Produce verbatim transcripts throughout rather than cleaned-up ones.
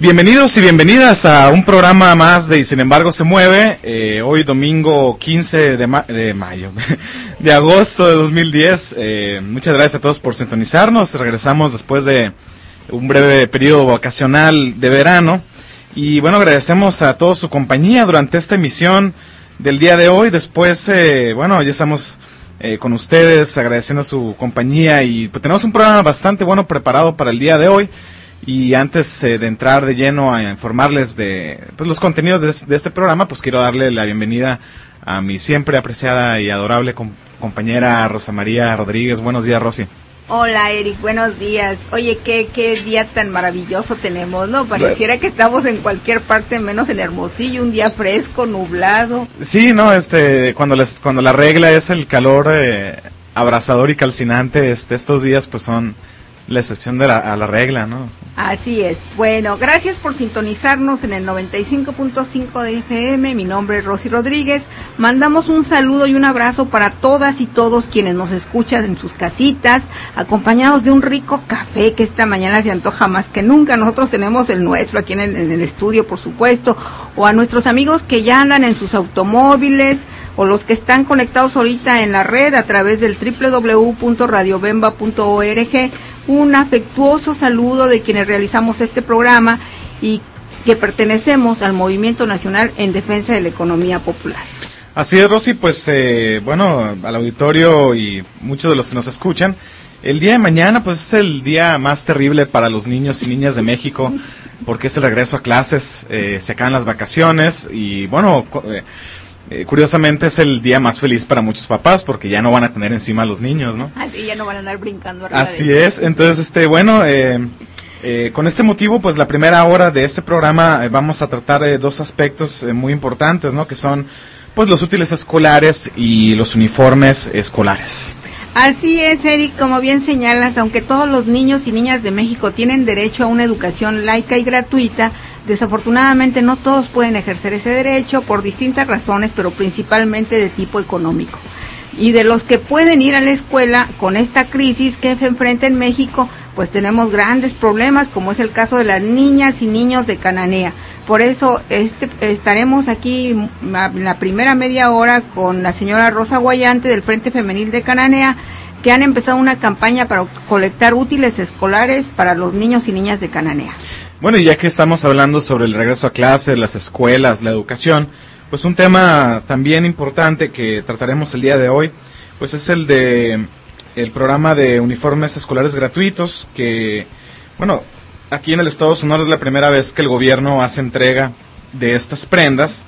Bienvenidos y bienvenidas a un programa más de Y Sin Embargo Se Mueve, eh, hoy domingo quince de, ma- de mayo, de agosto de dos mil diez. Eh, muchas gracias a todos por sintonizarnos. Regresamos después de un breve periodo vacacional de verano. Y bueno, agradecemos a toda su compañía durante esta emisión del día de hoy. Después, eh, bueno, ya estamos eh, con ustedes agradeciendo su compañía y pues tenemos un programa bastante bueno preparado para el día de hoy. Y antes eh, de entrar de lleno a informarles de pues, los contenidos de, de este programa, pues quiero darle la bienvenida a mi siempre apreciada y adorable com- compañera Rosa María Rodríguez. Buenos días, Rosy. Hola, Eric, buenos días. Oye, qué qué día tan maravilloso tenemos, ¿no? Pareciera que estamos en cualquier parte menos en Hermosillo, un día fresco, nublado. Sí, no, este, cuando les, cuando la regla es el calor eh, abrasador y calcinante, este, estos días pues son la excepción de la, a la regla, ¿no? Así es. Bueno, gracias por sintonizarnos en el noventa y cinco punto cinco de F M. Mi nombre es Rosy Rodríguez. Mandamos un saludo y un abrazo para todas y todos quienes nos escuchan en sus casitas, acompañados de un rico café que esta mañana se antoja más que nunca. Nosotros tenemos el nuestro aquí en el, en el estudio, por supuesto, o a nuestros amigos que ya andan en sus automóviles, o los que están conectados ahorita en la red a través del doble u doble u doble u punto radio bemba punto org. Un afectuoso saludo de quienes realizamos este programa y que pertenecemos al Movimiento Nacional en Defensa de la Economía Popular. Así es, Rosy, pues eh, bueno, al auditorio y muchos de los que nos escuchan, el día de mañana pues es el día más terrible para los niños y niñas de México, porque es el regreso a clases, eh, se acaban las vacaciones y bueno, eh, Eh, curiosamente es el día más feliz para muchos papás porque ya no van a tener encima a los niños, ¿no? Así ya no van a andar brincando arriba. Así de es, entonces este bueno, eh, eh, con este motivo pues la primera hora de este programa eh, vamos a tratar de eh, dos aspectos eh, muy importantes, ¿no? Que son pues los útiles escolares y los uniformes escolares. Así es, Eric, como bien señalas, aunque todos los niños y niñas de México tienen derecho a una educación laica y gratuita, desafortunadamente no todos pueden ejercer ese derecho por distintas razones, pero principalmente de tipo económico. Y de los que pueden ir a la escuela con esta crisis que se enfrenta en México, pues tenemos grandes problemas, como es el caso de las niñas y niños de Cananea. Por eso este, estaremos aquí en la primera media hora con la señora Rosa Guayante del Frente Femenil de Cananea, que han empezado una campaña para colectar útiles escolares para los niños y niñas de Cananea. Bueno, y ya que estamos hablando sobre el regreso a clases, las escuelas, la educación, pues un tema también importante que trataremos el día de hoy, pues es el de el programa de uniformes escolares gratuitos, que, bueno, aquí en el estado de Sonora es la primera vez que el gobierno hace entrega de estas prendas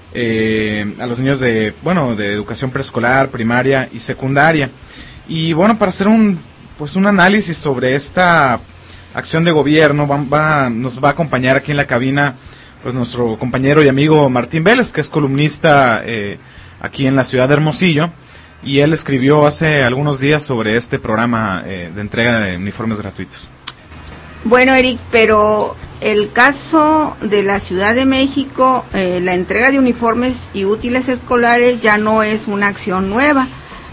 eh, a los niños de, bueno, de educación preescolar, primaria y secundaria. Y bueno, para hacer un, pues un análisis sobre esta acción de gobierno, va, va, nos va a acompañar aquí en la cabina pues nuestro compañero y amigo Martín Vélez, que es columnista eh, aquí en la ciudad de Hermosillo, y él escribió hace algunos días sobre este programa eh, de entrega de uniformes gratuitos. Bueno, Eric, pero el caso de la Ciudad de México, eh, la entrega de uniformes y útiles escolares ya no es una acción nueva.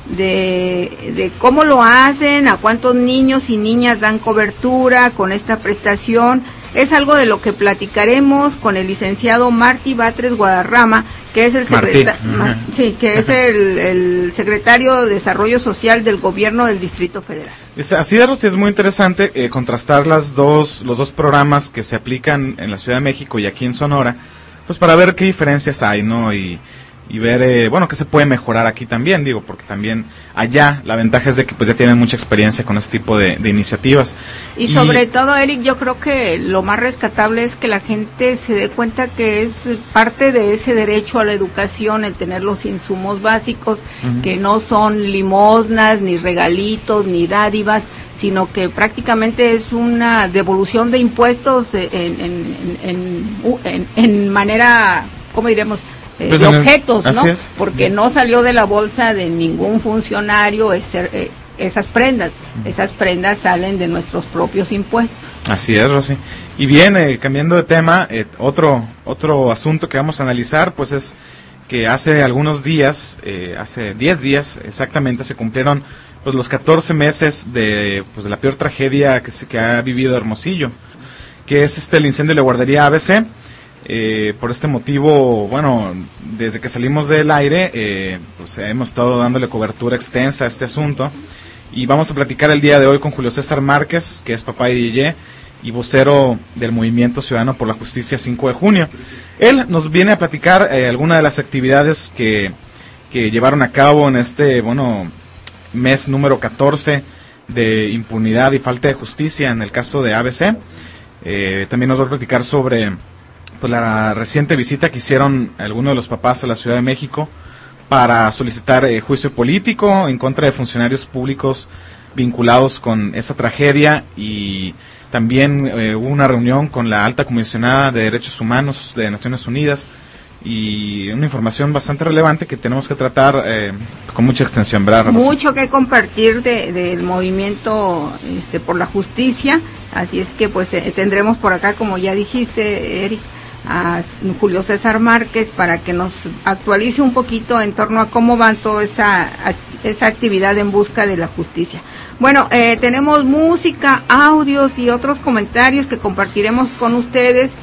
De, de cómo lo hacen, a cuántos niños y niñas dan cobertura con esta prestación, es algo de lo que platicaremos con el licenciado Martí Batres Guadarrama, que es el secreta- Ma- sí, que es el, el secretario de Desarrollo Social del Gobierno del Distrito Federal. Es, así de Rosy, es muy interesante eh, contrastar las dos, los dos programas que se aplican en la Ciudad de México y aquí en Sonora, pues para ver qué diferencias hay, ¿no? Y y ver, eh, bueno, qué se puede mejorar aquí también, digo, porque también allá la ventaja es de que pues ya tienen mucha experiencia con este tipo de, de iniciativas. Y, y sobre todo, Eric, yo creo que lo más rescatable es que la gente se dé cuenta que es parte de ese derecho a la educación, el tener los insumos básicos, uh-huh. que no son limosnas, ni regalitos, ni dádivas, sino que prácticamente es una devolución de impuestos en, en, en, en, en manera, ¿cómo diremos?, Pues de objetos, ¿no? Es. Porque no salió de la bolsa de ningún funcionario ese, eh, esas prendas. Uh-huh. Esas prendas salen de nuestros propios impuestos. Así es, Rosy. Y bien, eh, cambiando de tema, eh, otro otro asunto que vamos a analizar, pues es que hace algunos días, eh, hace diez días exactamente, se cumplieron pues los catorce meses de pues de la peor tragedia que se que ha vivido Hermosillo, que es este el incendio de la guardería A B C. Eh, por este motivo, bueno, desde que salimos del aire, eh, pues hemos estado dándole cobertura extensa a este asunto, y vamos a platicar el día de hoy con Julio César Márquez, que es papá de D J y vocero del Movimiento Ciudadano por la Justicia cinco de junio. Él nos viene a platicar eh, algunas de las actividades que, que llevaron a cabo en este, bueno, mes número catorce de impunidad y falta de justicia en el caso de A B C. Eh, también nos va a platicar sobre pues la reciente visita que hicieron algunos de los papás a la Ciudad de México para solicitar eh, juicio político en contra de funcionarios públicos vinculados con esa tragedia, y también eh, hubo una reunión con la alta comisionada de Derechos Humanos de Naciones Unidas, y una información bastante relevante que tenemos que tratar eh, con mucha extensión, ¿verdad, Rafa? Mucho que compartir de, del movimiento este, por la justicia, así es que pues eh, tendremos por acá, como ya dijiste, Eric, a Julio César Márquez para que nos actualice un poquito en torno a cómo va toda esa, esa actividad en busca de la justicia. Bueno, eh, tenemos música, audios y otros comentarios que compartiremos con ustedes.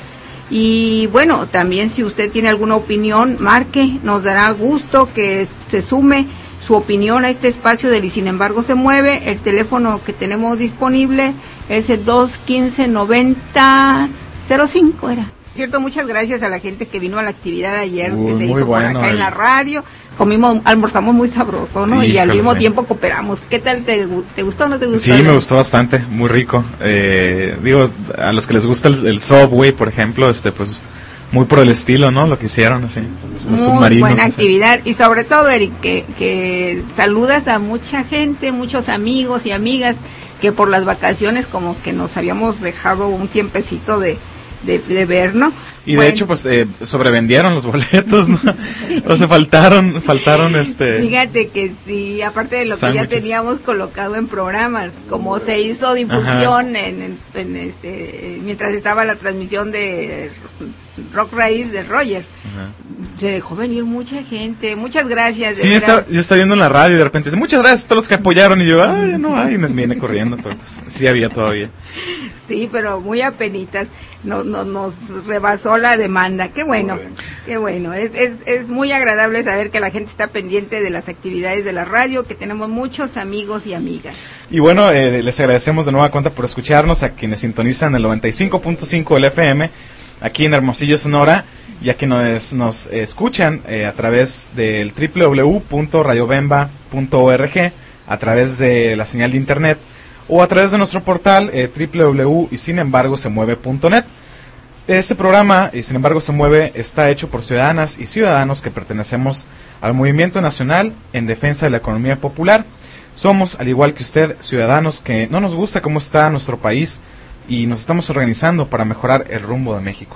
Y bueno, también si usted tiene alguna opinión, marque, nos dará gusto que se sume su opinión a este espacio del Y Sin Embargo Se Mueve. El teléfono que tenemos disponible es el dos uno cinco, noventa cero cinco, era. Cierto, muchas gracias a la gente que vino a la actividad de ayer, uh, que se hizo bueno, por acá el... en la radio. Comimos, almorzamos muy sabroso, ¿no? Híjole, y al mismo sí. tiempo cooperamos. ¿Qué tal? ¿Te, te gustó o no te gustó? Sí, me gustó bastante, muy rico. Eh, digo, a los que les gusta el, el Subway, por ejemplo, este, pues, muy por el estilo, ¿no? Lo que hicieron, así. Los muy submarinos, buena actividad. Así. Y sobre todo, Eric, que, que saludas a mucha gente, muchos amigos y amigas que por las vacaciones como que nos habíamos dejado un tiempecito de... De, de ver, ¿no? Y bueno, de hecho, pues, eh, sobrevendieron los boletos, ¿no? Sí. O sea, faltaron, faltaron, este... Fíjate que sí, aparte de lo sándwiches. Que ya teníamos colocado en programas, como se hizo difusión en, en, en este, mientras estaba la transmisión de Rock Raíz de Roger. Ajá. Se dejó venir mucha gente, muchas gracias. Sí, yo estaba, yo estaba viendo en la radio y de repente dice, muchas gracias a todos los que apoyaron, y yo, ay, no hay, y me viene corriendo, pero pues, sí había todavía. Sí, pero muy apenitas, no, no, nos rebasó la demanda. Qué bueno, qué bueno. Es, es, es muy agradable saber que la gente está pendiente de las actividades de la radio, que tenemos muchos amigos y amigas. Y bueno, eh, les agradecemos de nueva cuenta por escucharnos, a quienes sintonizan el noventa y cinco punto cinco del F M, aquí en Hermosillo, Sonora, y a quienes nos escuchan eh, a través del doble u doble u doble u punto radio bemba punto org, a través de la señal de internet, o a través de nuestro portal eh, doble u doble u doble u y sin embargo se mueve punto net. Este programa, y sin embargo se mueve, está hecho por ciudadanas y ciudadanos que pertenecemos al Movimiento Nacional en Defensa de la Economía Popular. Somos, al igual que usted, ciudadanos que no nos gusta cómo está nuestro país, y nos estamos organizando para mejorar el rumbo de México.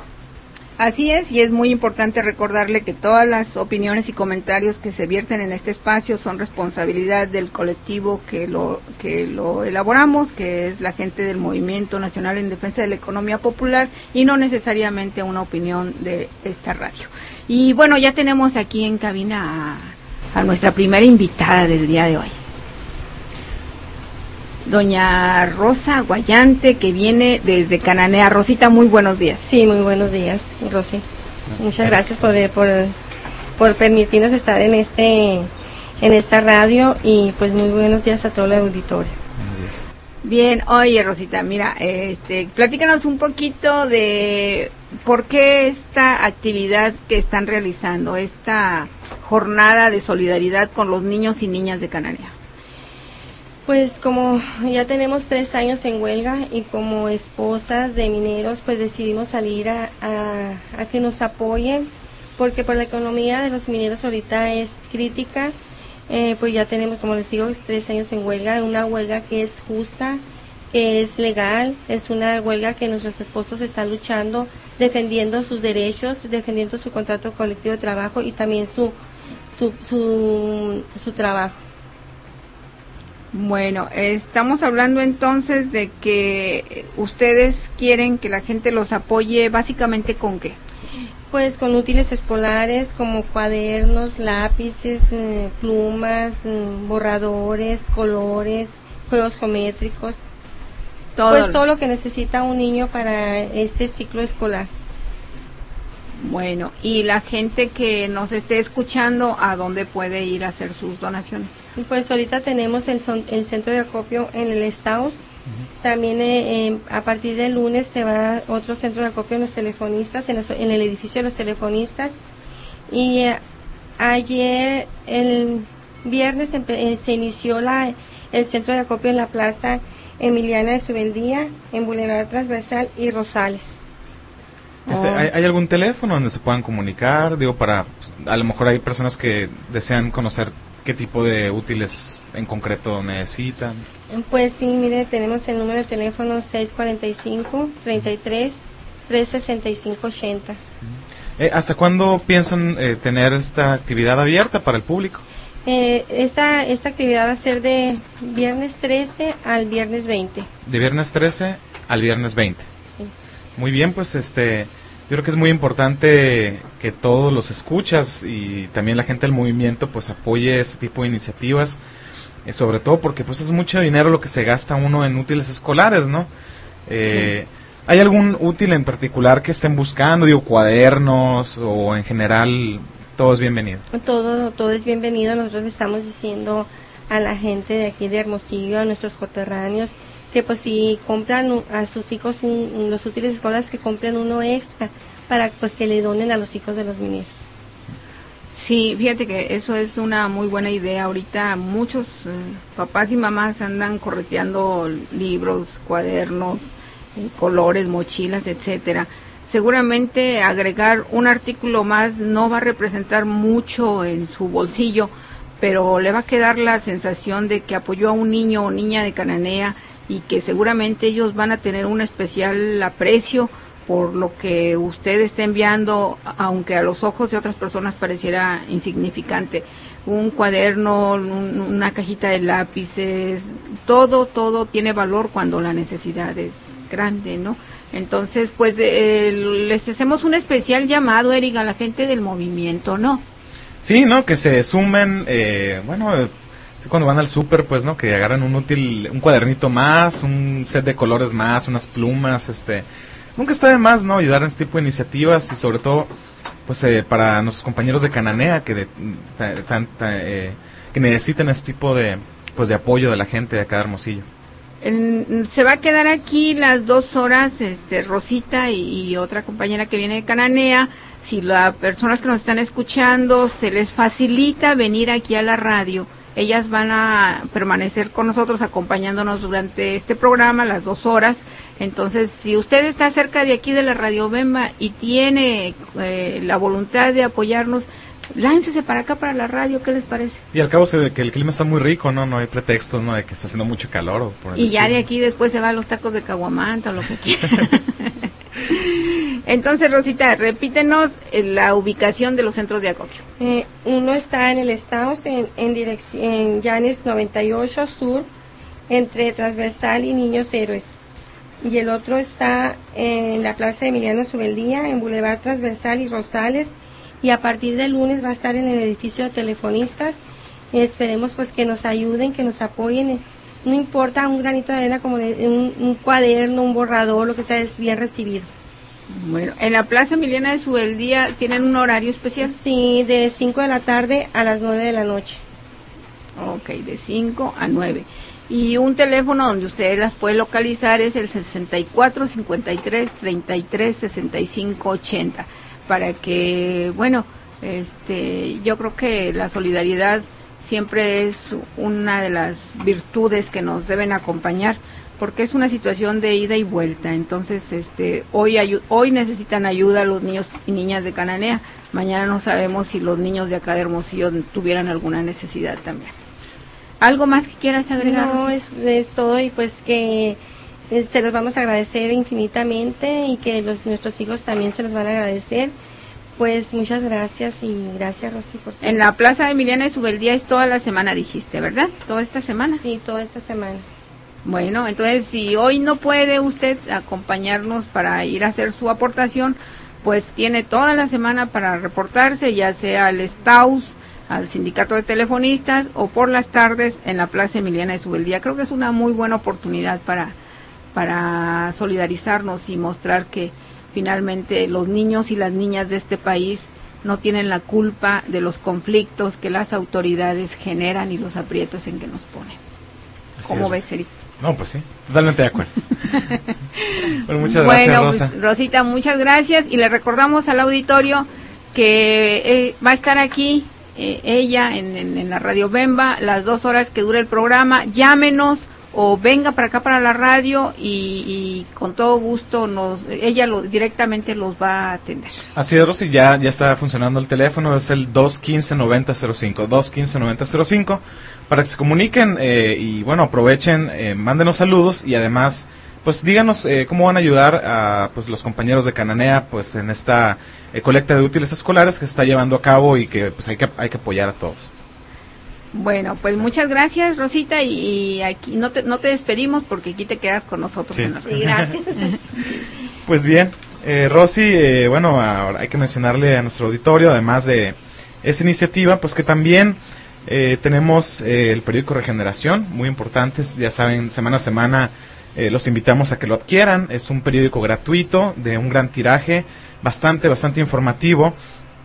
Así es, y es muy importante recordarle que todas las opiniones y comentarios que se vierten en este espacio son responsabilidad del colectivo que lo que lo elaboramos, que es la gente del Movimiento Nacional en Defensa de la Economía Popular, y no necesariamente una opinión de esta radio. Y bueno, ya tenemos aquí en cabina a, a nuestra primera invitada del día de hoy, doña Rosa Guayante, que viene desde Cananea. Rosita, muy buenos días. Sí, muy buenos días, Rosy. Muchas gracias por, por, por permitirnos estar en este en esta radio, y pues muy buenos días a todo el auditorio. Buenos días. Bien, oye Rosita, mira, este, platícanos un poquito de por qué esta actividad que están realizando, esta jornada de solidaridad con los niños y niñas de Cananea. Pues como ya tenemos tres años en huelga, y como esposas de mineros, pues decidimos salir a, a, a que nos apoyen, porque pues la economía de los mineros ahorita es crítica. Eh, pues ya tenemos, como les digo, tres años en huelga, una huelga que es justa, que es legal, es una huelga que nuestros esposos están luchando, defendiendo sus derechos, defendiendo su contrato colectivo de trabajo, y también su su su, su trabajo. Bueno, estamos hablando entonces de que ustedes quieren que la gente los apoye, básicamente ¿con qué? Pues con útiles escolares como cuadernos, lápices, eh, plumas, eh, borradores, colores, juegos geométricos. todo pues todo lo que necesita un niño para este ciclo escolar. Bueno, y la gente que nos esté escuchando, ¿a dónde puede ir a hacer sus donaciones? Pues ahorita tenemos el, son, el centro de acopio en el Estaus. Uh-huh. También eh, eh, a partir del lunes se va a otro centro de acopio en los telefonistas, en, los, en el edificio de los telefonistas. Y eh, ayer, el viernes, eh, se inició la, el centro de acopio en la Plaza Emiliana de Subeldía, en Boulevard Transversal y Rosales. Ese, ¿hay, ¿Hay algún teléfono donde se puedan comunicar? Digo, para, pues, a lo mejor hay personas que desean conocer qué tipo de útiles en concreto necesitan. Pues sí, mire, tenemos el número de teléfono seis cuatro cinco, treinta y tres, trescientos sesenta y cinco ochenta. Eh, ¿Hasta cuándo piensan eh, tener esta actividad abierta para el público? Eh, esta, esta actividad va a ser de viernes trece al viernes veinte. De viernes trece al viernes veinte. Sí. Muy bien, pues este, yo creo que es muy importante que todos los escuchas y también la gente del movimiento pues apoye ese tipo de iniciativas, eh, sobre todo porque pues es mucho dinero lo que se gasta uno en útiles escolares, ¿no? Eh, sí. ¿Hay algún útil en particular que estén buscando, digo, cuadernos o en general todo es bienvenido? Todo, todo es bienvenido. Nosotros le estamos diciendo a la gente de aquí de Hermosillo, a nuestros coterráneos, que pues si compran a sus hijos un, un, los útiles escolares, que compren uno extra para pues que le donen a los hijos de los ministros. Sí, fíjate que eso es una muy buena idea. Ahorita muchos eh, papás y mamás andan correteando libros, cuadernos, eh, colores, mochilas, etcétera. Seguramente agregar un artículo más no va a representar mucho en su bolsillo, pero le va a quedar la sensación de que apoyó a un niño o niña de Cananea y que seguramente ellos van a tener un especial aprecio por lo que usted está enviando, aunque a los ojos de otras personas pareciera insignificante. Un cuaderno, un, una cajita de lápices, todo, todo tiene valor cuando la necesidad es grande, ¿no? Entonces, pues, eh, les hacemos un especial llamado, Eric, a la gente del movimiento, ¿no? Sí, ¿no? Que se sumen, eh, bueno, eh, cuando van al súper, pues, ¿no? Que agarran un útil, un cuadernito más, un set de colores más, unas plumas, este... Nunca está de más, ¿no? Ayudar en este tipo de iniciativas y sobre todo, pues, eh, para nuestros compañeros de Cananea que de, tan, eh, que necesitan este tipo de, pues, de apoyo de la gente de acá de Hermosillo. En, se va a quedar aquí las dos horas, este, Rosita y, y otra compañera que viene de Cananea. Si las personas que nos están escuchando se les facilita venir aquí a la radio, ellas van a permanecer con nosotros acompañándonos durante este programa, las dos horas. Entonces, si usted está cerca de aquí de la Radio Bemba y tiene eh, la voluntad de apoyarnos, láncese para acá, para la radio, ¿qué les parece? Y al cabo se, que el clima está muy rico, ¿no? No hay pretextos, ¿no? De que está haciendo mucho calor. O por el y ya estilo. De aquí después se va a los tacos de caguamanta o lo que quiera. Entonces, Rosita, repítenos la ubicación de los centros de acopio. Eh, uno está en el Estados, en, en dirección, en Llanes noventa y ocho Sur, entre Transversal y Niños Héroes. Y el otro está en la Plaza Emiliano Subeldía, en Boulevard Transversal y Rosales. Y a partir del lunes va a estar en el edificio de telefonistas. Esperemos pues que nos ayuden, que nos apoyen. No importa un granito de arena, como de, un, un cuaderno, un borrador, lo que sea, es bien recibido. Bueno, en la Plaza Emiliana de Subeldía, ¿tienen un horario especial? Sí, de cinco de la tarde a las nueve de la noche. Ok, de cinco a nueve. Y un teléfono donde ustedes las pueden localizar es el sesenta y cuatro, cincuenta y tres, treinta y tres, sesenta y cinco, ochenta. Para que, bueno, este, yo creo que la solidaridad siempre es una de las virtudes que nos deben acompañar, porque es una situación de ida y vuelta. Entonces, este, hoy ayu- hoy necesitan ayuda los niños y niñas de Cananea. Mañana no sabemos si los niños de acá de Hermosillo tuvieran alguna necesidad también. ¿Algo más que quieras agregar? No, es, es todo, y pues que eh, se los vamos a agradecer infinitamente y que los, nuestros hijos también se los van a agradecer. Pues muchas gracias y gracias, Rosy, por todo. En la Plaza de Emiliana de Subeldía es toda la semana, dijiste, ¿verdad? ¿Toda esta semana? Sí, toda esta semana. Bueno, entonces si hoy no puede usted acompañarnos para ir a hacer su aportación, pues tiene toda la semana para reportarse, ya sea al Staus, al Sindicato de Telefonistas o por las tardes en la Plaza Emiliana de Subeldía. Creo que es una muy buena oportunidad para para solidarizarnos y mostrar que finalmente los niños y las niñas de este país no tienen la culpa de los conflictos que las autoridades generan y los aprietos en que nos ponen. Así ¿Cómo es. ves, Eric? No, pues sí, totalmente de acuerdo. Bueno, muchas gracias, bueno, Rosa. Pues, Rosita, muchas gracias, y le recordamos al auditorio que eh, va a estar aquí eh, ella en, en, en la Radio Bemba las dos horas que dure el programa. Llámenos o venga para acá para la radio y, y con todo gusto nos ella lo, directamente los va a atender. Así es, Rosy, ya, ya está funcionando el teléfono, es el dos uno cinco, nueve cero cero cinco, dos uno cinco, nueve cero cero cinco, para que se comuniquen eh, y bueno, aprovechen, eh, mándenos saludos y además pues díganos eh, cómo van a ayudar a pues los compañeros de Cananea pues en esta eh, colecta de útiles escolares que se está llevando a cabo y que pues hay que hay que apoyar a todos. Bueno, pues muchas gracias, Rosita, y, y aquí no te no te despedimos porque aquí te quedas con nosotros. Sí, en la sí gracias. Pues bien, eh, Rosy, eh, bueno, ahora hay que mencionarle a nuestro auditorio, además de esa iniciativa, pues que también eh, tenemos eh, el periódico Regeneración, muy importantes, ya saben, semana a semana eh, los invitamos a que lo adquieran. Es un periódico gratuito de un gran tiraje, bastante, bastante informativo.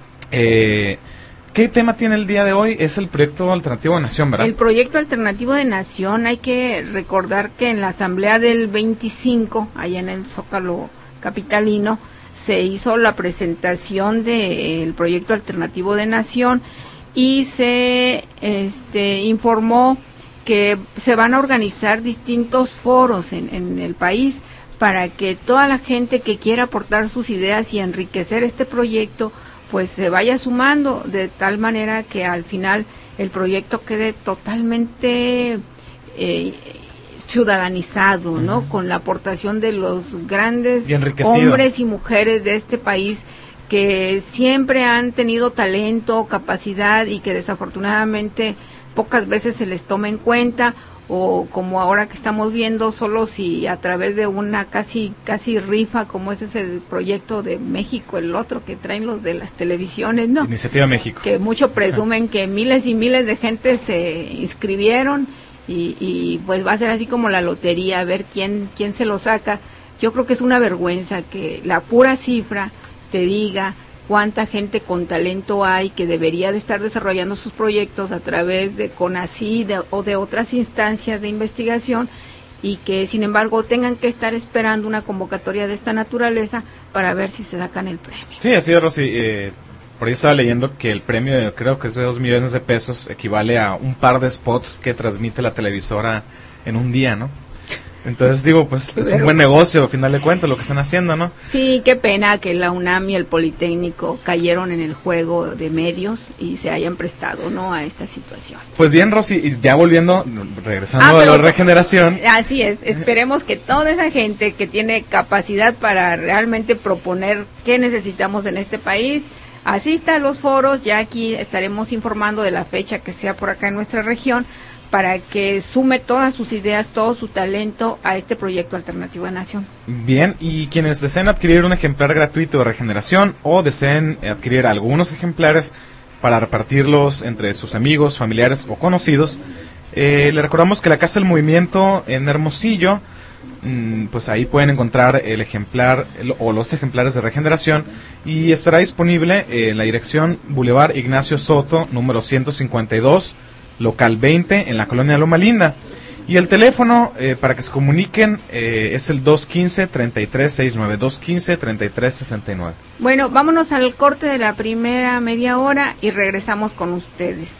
Eh, ¿Qué tema tiene el día de hoy? Es el proyecto alternativo de Nación, ¿verdad? El proyecto alternativo de Nación, hay que recordar que en la asamblea del veinticinco, allá en el Zócalo capitalino, se hizo la presentación del proyecto alternativo de Nación y se este, informó que se van a organizar distintos foros en, en el país para que toda la gente que quiera aportar sus ideas y enriquecer este proyecto pues se vaya sumando, de tal manera que al final el proyecto quede totalmente eh, ciudadanizado, ¿no? Uh-huh. Con la aportación de los grandes hombres y mujeres de este país que siempre han tenido talento, capacidad y que desafortunadamente pocas veces se les toma en cuenta, o como ahora que estamos viendo, solo si a través de una casi casi rifa, como ese es el proyecto de México, el otro que traen los de las televisiones, ¿no? Iniciativa México. Que mucho presumen que miles y miles de gente se inscribieron y, y pues va a ser así como la lotería, a ver quién quién se lo saca. Yo creo que es una vergüenza que la pura cifra te diga cuánta gente con talento hay que debería de estar desarrollando sus proyectos a través de CONACYT de, o de otras instancias de investigación, y que sin embargo tengan que estar esperando una convocatoria de esta naturaleza para ver si se sacan el premio. Sí, así es, Rosy. Eh, por ahí estaba leyendo que el premio, creo que es de dos millones de pesos, equivale a un par de spots que transmite la televisora en un día, ¿no? Entonces digo, pues es un buen negocio, al final de cuentas, lo que están haciendo, ¿no? Sí, qué pena que la UNAM y el Politécnico cayeron en el juego de medios y se hayan prestado, ¿no?, a esta situación. Pues bien, Rosy, y ya volviendo, regresando ah, a la regeneración. Así es, esperemos que toda esa gente que tiene capacidad para realmente proponer qué necesitamos en este país, asista a los foros. Ya aquí estaremos informando de la fecha que sea por acá en nuestra región, para que sume todas sus ideas, todo su talento a este proyecto alternativo de Nación. Bien, y quienes deseen adquirir un ejemplar gratuito de Regeneración o deseen adquirir algunos ejemplares para repartirlos entre sus amigos, familiares o conocidos, eh, le recordamos que la Casa del Movimiento en Hermosillo, mmm, pues ahí pueden encontrar el ejemplar el, o los ejemplares de Regeneración, y estará disponible eh, en la dirección Boulevard Ignacio Soto, número ciento cincuenta y dos, local veinte, en la colonia Loma Linda. Y el teléfono eh, para que se comuniquen eh, es el dos uno cinco, tres tres seis nueve, dos uno cinco, tres tres seis nueve. Bueno, vámonos al corte de la primera media hora y regresamos con ustedes.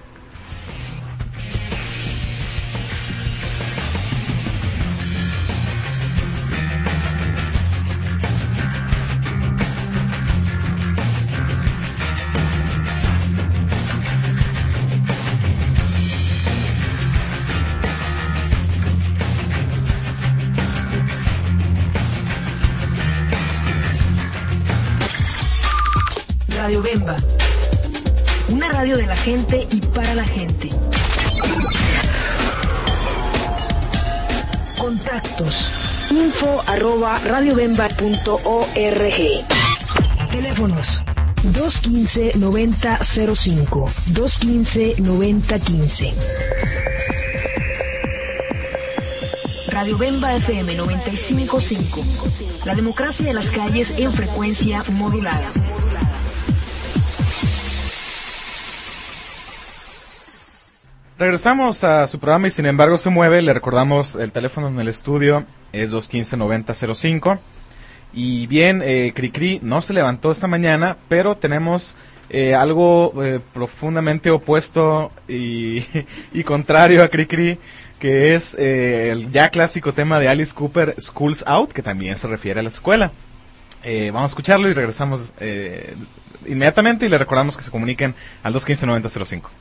Radio Bemba, una radio de la gente y para la gente. Contactos: info arroba radiobemba punto org. Teléfonos: dos uno cinco, noventa cero cinco, dos uno cinco, noventa quince. Radio Bemba F M noventa y cinco punto cinco. La democracia de las calles en frecuencia modulada. Regresamos a su programa y sin embargo se mueve. Le recordamos el teléfono en el estudio es dos uno cinco, noventa cero cinco. Y bien, eh, Cricri no se levantó esta mañana, pero tenemos eh, algo eh, profundamente opuesto y, y contrario a Cricri, que es eh, el ya clásico tema de Alice Cooper, School's Out, que también se refiere a la escuela. Eh, vamos a escucharlo y regresamos eh, inmediatamente y le recordamos que se comuniquen al dos uno cinco, noventa cero cinco.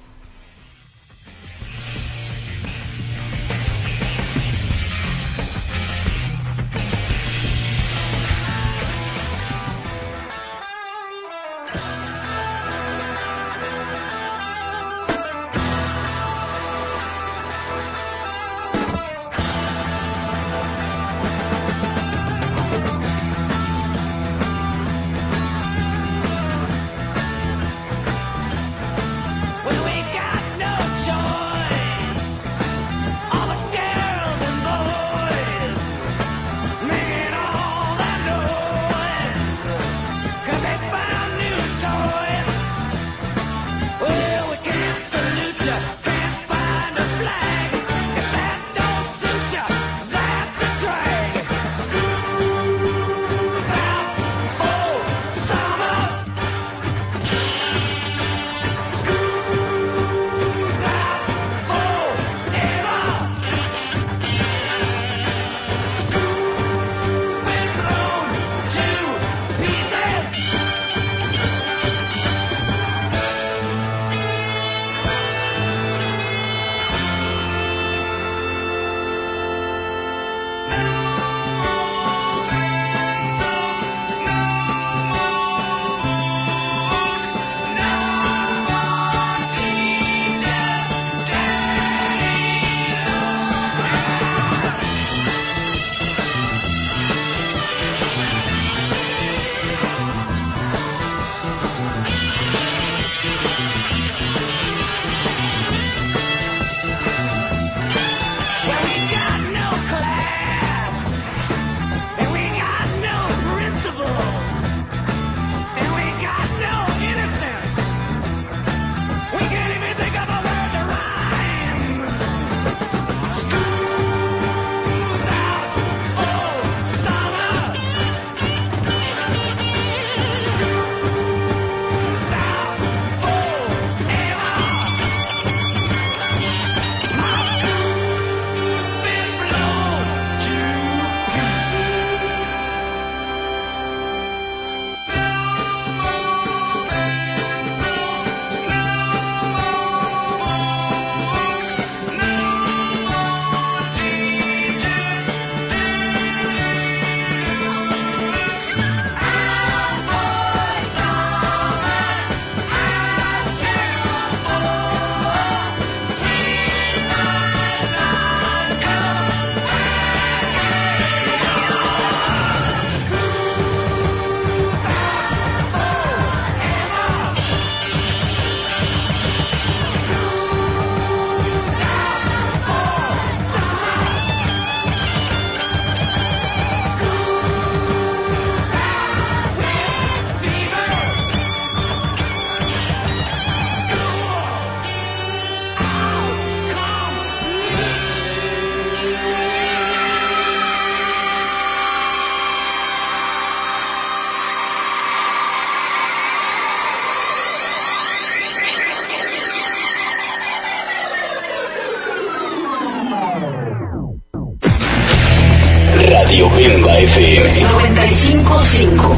Radio Bemba F M noventa y cinco punto cinco.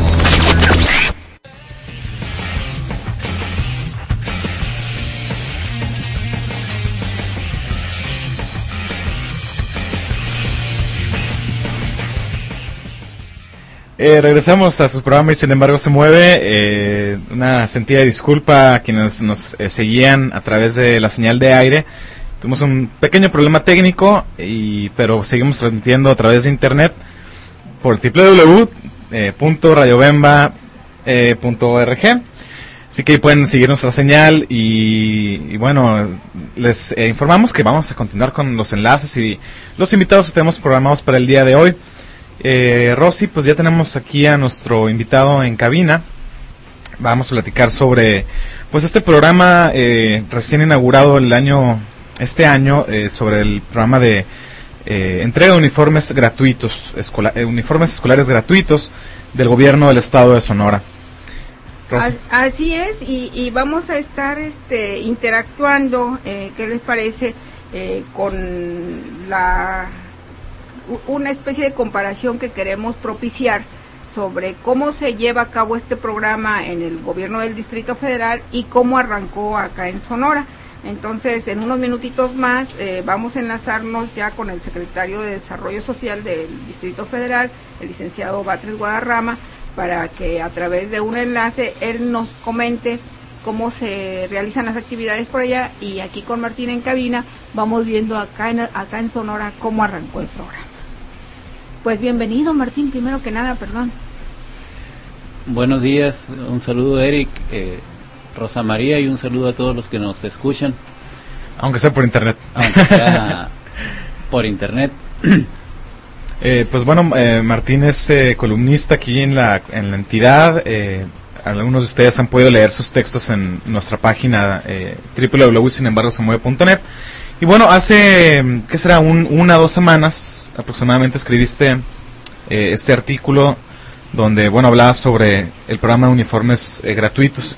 Eh, regresamos a su programa y sin embargo se mueve. Eh, una sentida disculpa a quienes nos eh, seguían a través de la señal de aire. Tuvimos un pequeño problema técnico, y pero seguimos transmitiendo a través de internet por doble u doble u doble u punto radio bemba punto org. Así que pueden seguir nuestra señal y, y bueno, les eh, informamos que vamos a continuar con los enlaces y los invitados que tenemos programados para el día de hoy. Eh, Rosy, pues ya tenemos aquí a nuestro invitado en cabina. Vamos a platicar sobre pues este programa eh, recién inaugurado el año este año eh, sobre el programa de eh, entrega de uniformes gratuitos, escola, eh, uniformes escolares gratuitos del gobierno del estado de Sonora. Rosy. Así es, y, y vamos a estar este, interactuando, eh, ¿qué les parece? Eh, con la una especie de comparación que queremos propiciar sobre cómo se lleva a cabo este programa en el gobierno del Distrito Federal y cómo arrancó acá en Sonora. Entonces, en unos minutitos más eh, vamos a enlazarnos ya con el secretario de Desarrollo Social del Distrito Federal, el licenciado Batres Guadarrama, para que a través de un enlace él nos comente cómo se realizan las actividades por allá, y aquí con Martín en cabina vamos viendo acá en, acá en Sonora cómo arrancó el programa. Pues bienvenido, Martín, primero que nada, perdón. Buenos días, un saludo, Eric, eh, Rosa María, y un saludo a todos los que nos escuchan. Aunque sea por internet. Aunque sea por internet. Eh, pues bueno, eh, Martín es eh, columnista aquí en la, en la entidad. Eh, algunos de ustedes han podido leer sus textos en nuestra página eh, doble u doble u doble u punto sin embargo se mueve punto net. Y bueno, hace, ¿qué será? Un, una o dos semanas aproximadamente escribiste eh, este artículo donde, bueno, hablabas sobre el programa de uniformes eh, gratuitos.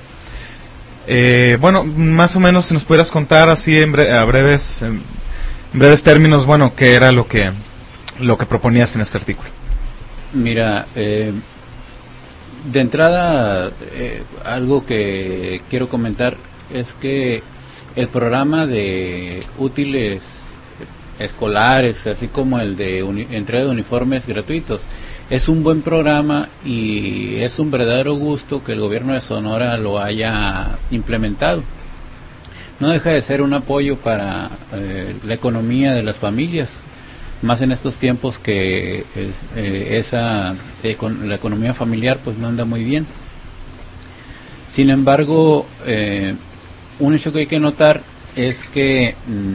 Eh, bueno, más o menos si nos pudieras contar así en, bre a breves, en breves términos, bueno, qué era lo que lo que proponías en este artículo. Mira, eh, de entrada, eh, algo que quiero comentar es que el programa de útiles escolares, así como el de entrega de uniformes gratuitos, es un buen programa y es un verdadero gusto que el gobierno de Sonora lo haya implementado. No deja de ser un apoyo para eh, la economía de las familias, más en estos tiempos que es, eh, esa eh, con la economía familiar pues no anda muy bien. Sin embargo, eh, un hecho que hay que notar es que mmm,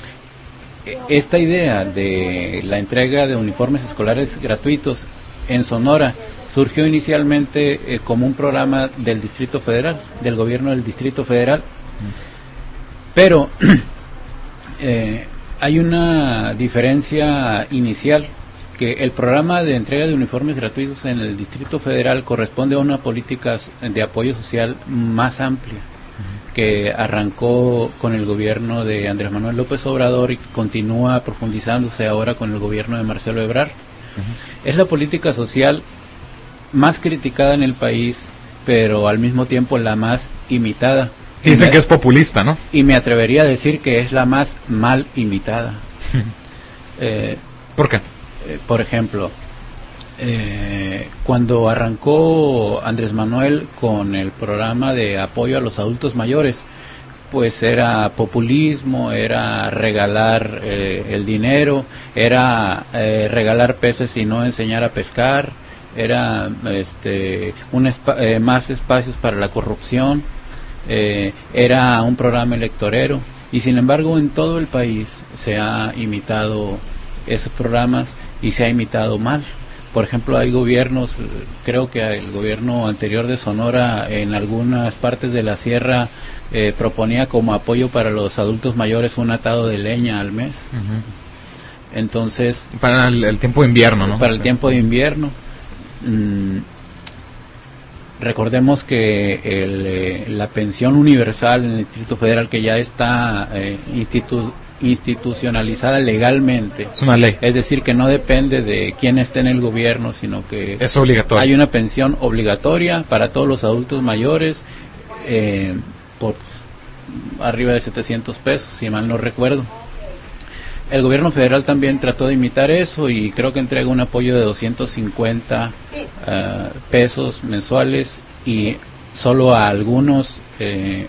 esta idea de la entrega de uniformes escolares gratuitos en Sonora surgió inicialmente eh, como un programa del Distrito Federal, del gobierno del Distrito Federal, pero eh, hay una diferencia inicial, que el programa de entrega de uniformes gratuitos en el Distrito Federal corresponde a una política de apoyo social más amplia, uh-huh, que arrancó con el gobierno de Andrés Manuel López Obrador y continúa profundizándose ahora con el gobierno de Marcelo Ebrard. Uh-huh. Es la política social más criticada en el país, pero al mismo tiempo la más imitada. Dicen me, que es populista, ¿no? Y me atrevería a decir que es la más mal imitada. eh, ¿Por qué? Eh, por ejemplo, eh, cuando arrancó Andrés Manuel con el programa de apoyo a los adultos mayores, pues era populismo, era regalar eh, el dinero, era eh, regalar peces y no enseñar a pescar, era este, un espa eh, más espacios para la corrupción. Eh, era un programa electorero, y sin embargo en todo el país se ha imitado esos programas y se ha imitado mal. Por ejemplo, hay gobiernos, creo que el gobierno anterior de Sonora en algunas partes de la sierra eh, proponía como apoyo para los adultos mayores un atado de leña al mes. Uh-huh. Entonces, para el, el tiempo de invierno, ¿no? Para el sí. tiempo de invierno. Mmm, Recordemos que el, eh, la pensión universal en el Distrito Federal, que ya está eh, institu institucionalizada legalmente, es una ley, es decir, que no depende de quién esté en el gobierno, sino que es obligatorio. Hay una pensión obligatoria para todos los adultos mayores eh, por arriba de setecientos pesos, si mal no recuerdo. El gobierno federal también trató de imitar eso y creo que entrega un apoyo de doscientos cincuenta uh, pesos mensuales y solo a algunos eh,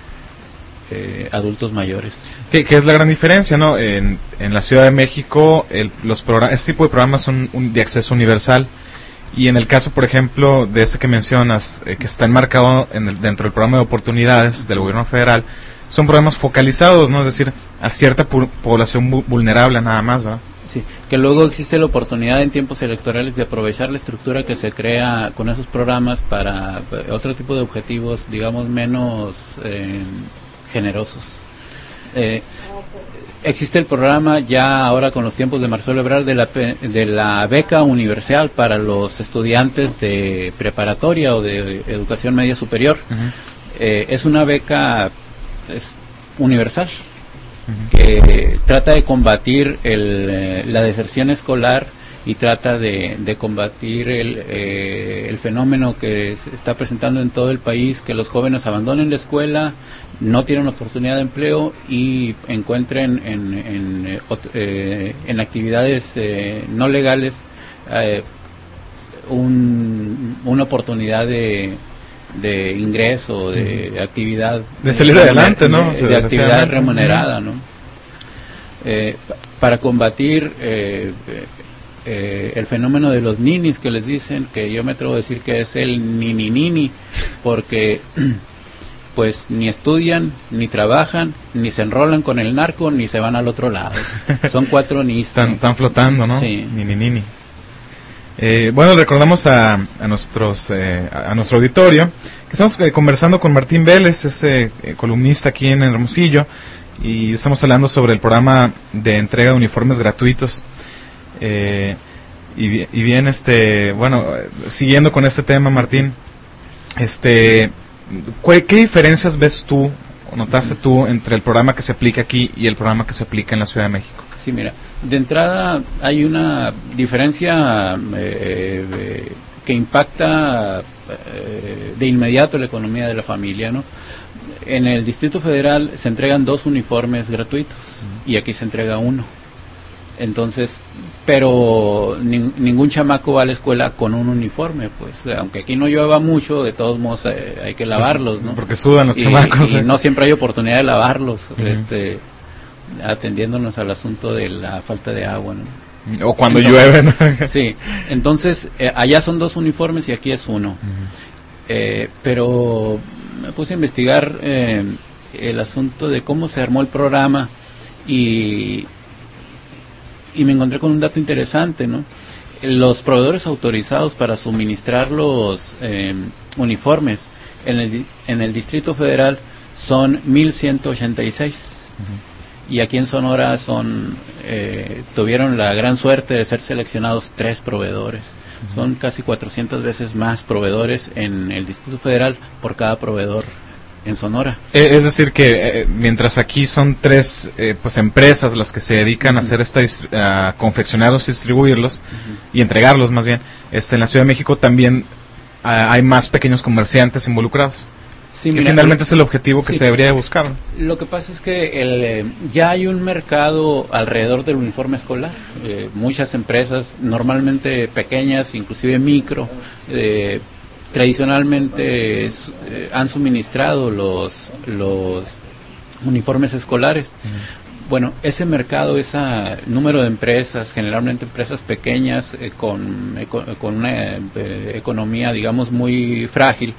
eh, adultos mayores. ¿Qué, ¿Qué es la gran diferencia, no? En, en la Ciudad de México, el, los programas, este tipo de programas son un, de acceso universal. Y en el caso, por ejemplo, de ese que mencionas, eh, que está enmarcado en el, dentro del programa de oportunidades del gobierno federal, son programas focalizados, ¿no? Es decir, a cierta pu- población bu- vulnerable nada más, ¿verdad? Sí, que luego existe la oportunidad en tiempos electorales de aprovechar la estructura que se crea con esos programas para eh, otro tipo de objetivos, digamos, menos eh, generosos. Eh, existe el programa ya ahora con los tiempos de Marcelo Ebrard de la, pe- de la beca universal para los estudiantes de preparatoria o de educación media superior. Uh-huh. Eh, es una beca es universal, uh-huh, que trata de combatir el, eh, la deserción escolar y trata de, de combatir el, eh, el fenómeno que se está presentando en todo el país, que los jóvenes abandonen la escuela, no tienen oportunidad de empleo y encuentren en, en, eh, en actividades eh, no legales eh, un, una oportunidad de de ingreso, de actividad de salir remuner- adelante, ¿no? de, de actividad remunerada, ¿no? Eh, para combatir eh, eh, el fenómeno de los ninis que les dicen, que yo me atrevo a decir que es el nini nini, porque pues ni estudian, ni trabajan, ni se enrolan con el narco, ni se van al otro lado. Son cuatro ninis. Están, están flotando, ¿no? Sí. Nini nini. Eh, bueno, recordamos a, a nuestros eh, a, a nuestro auditorio que estamos eh, conversando con Martín Vélez, es eh, columnista aquí en Hermosillo, y estamos hablando sobre el programa de entrega de uniformes gratuitos. Eh, y, y bien, este, bueno, siguiendo con este tema, Martín, este, ¿qué diferencias ves tú o notaste tú entre el programa que se aplica aquí y el programa que se aplica en la Ciudad de México? Sí, mira, de entrada hay una diferencia eh, eh, que impacta eh, de inmediato la economía de la familia, ¿no? En el Distrito Federal se entregan dos uniformes gratuitos uh-huh, y aquí se entrega uno. Entonces, pero ni, ningún chamaco va a la escuela con un uniforme, pues, aunque aquí no llueva mucho, de todos modos eh, hay que lavarlos, ¿no? Porque sudan los y, chamacos. Y eh. no siempre hay oportunidad de lavarlos, uh-huh, este... atendiéndonos al asunto de la falta de agua, ¿no? O cuando entonces, llueve, ¿no? Sí, entonces eh, allá son dos uniformes y aquí es uno. Uh-huh. Eh, pero me puse a investigar eh, el asunto de cómo se armó el programa y, y me encontré con un dato interesante, ¿no? Los proveedores autorizados para suministrar los eh, uniformes en el, en el Distrito Federal son mil ciento ochenta y seis. Uh-huh. Y aquí en Sonora son eh, tuvieron la gran suerte de ser seleccionados tres proveedores. Uh-huh. Son casi cuatrocientas veces más proveedores en el Distrito Federal por cada proveedor en Sonora. Eh, es decir que eh, mientras aquí son tres eh, pues empresas las que se dedican uh-huh, a hacer esta a confeccionarlos y distribuirlos uh-huh, y entregarlos más bien, este en la Ciudad de México también a, hay más pequeños comerciantes involucrados. Sí, que mira, finalmente es el objetivo que sí, se debería de buscar. Lo que pasa es que el, eh, ya hay un mercado alrededor del uniforme escolar. Eh, muchas empresas, normalmente pequeñas, inclusive micro, eh, tradicionalmente eh, han suministrado los, los uniformes escolares. Uh-huh. Bueno, ese mercado, ese número de empresas, generalmente empresas pequeñas eh, con, eh, con una eh, economía, digamos, muy frágil,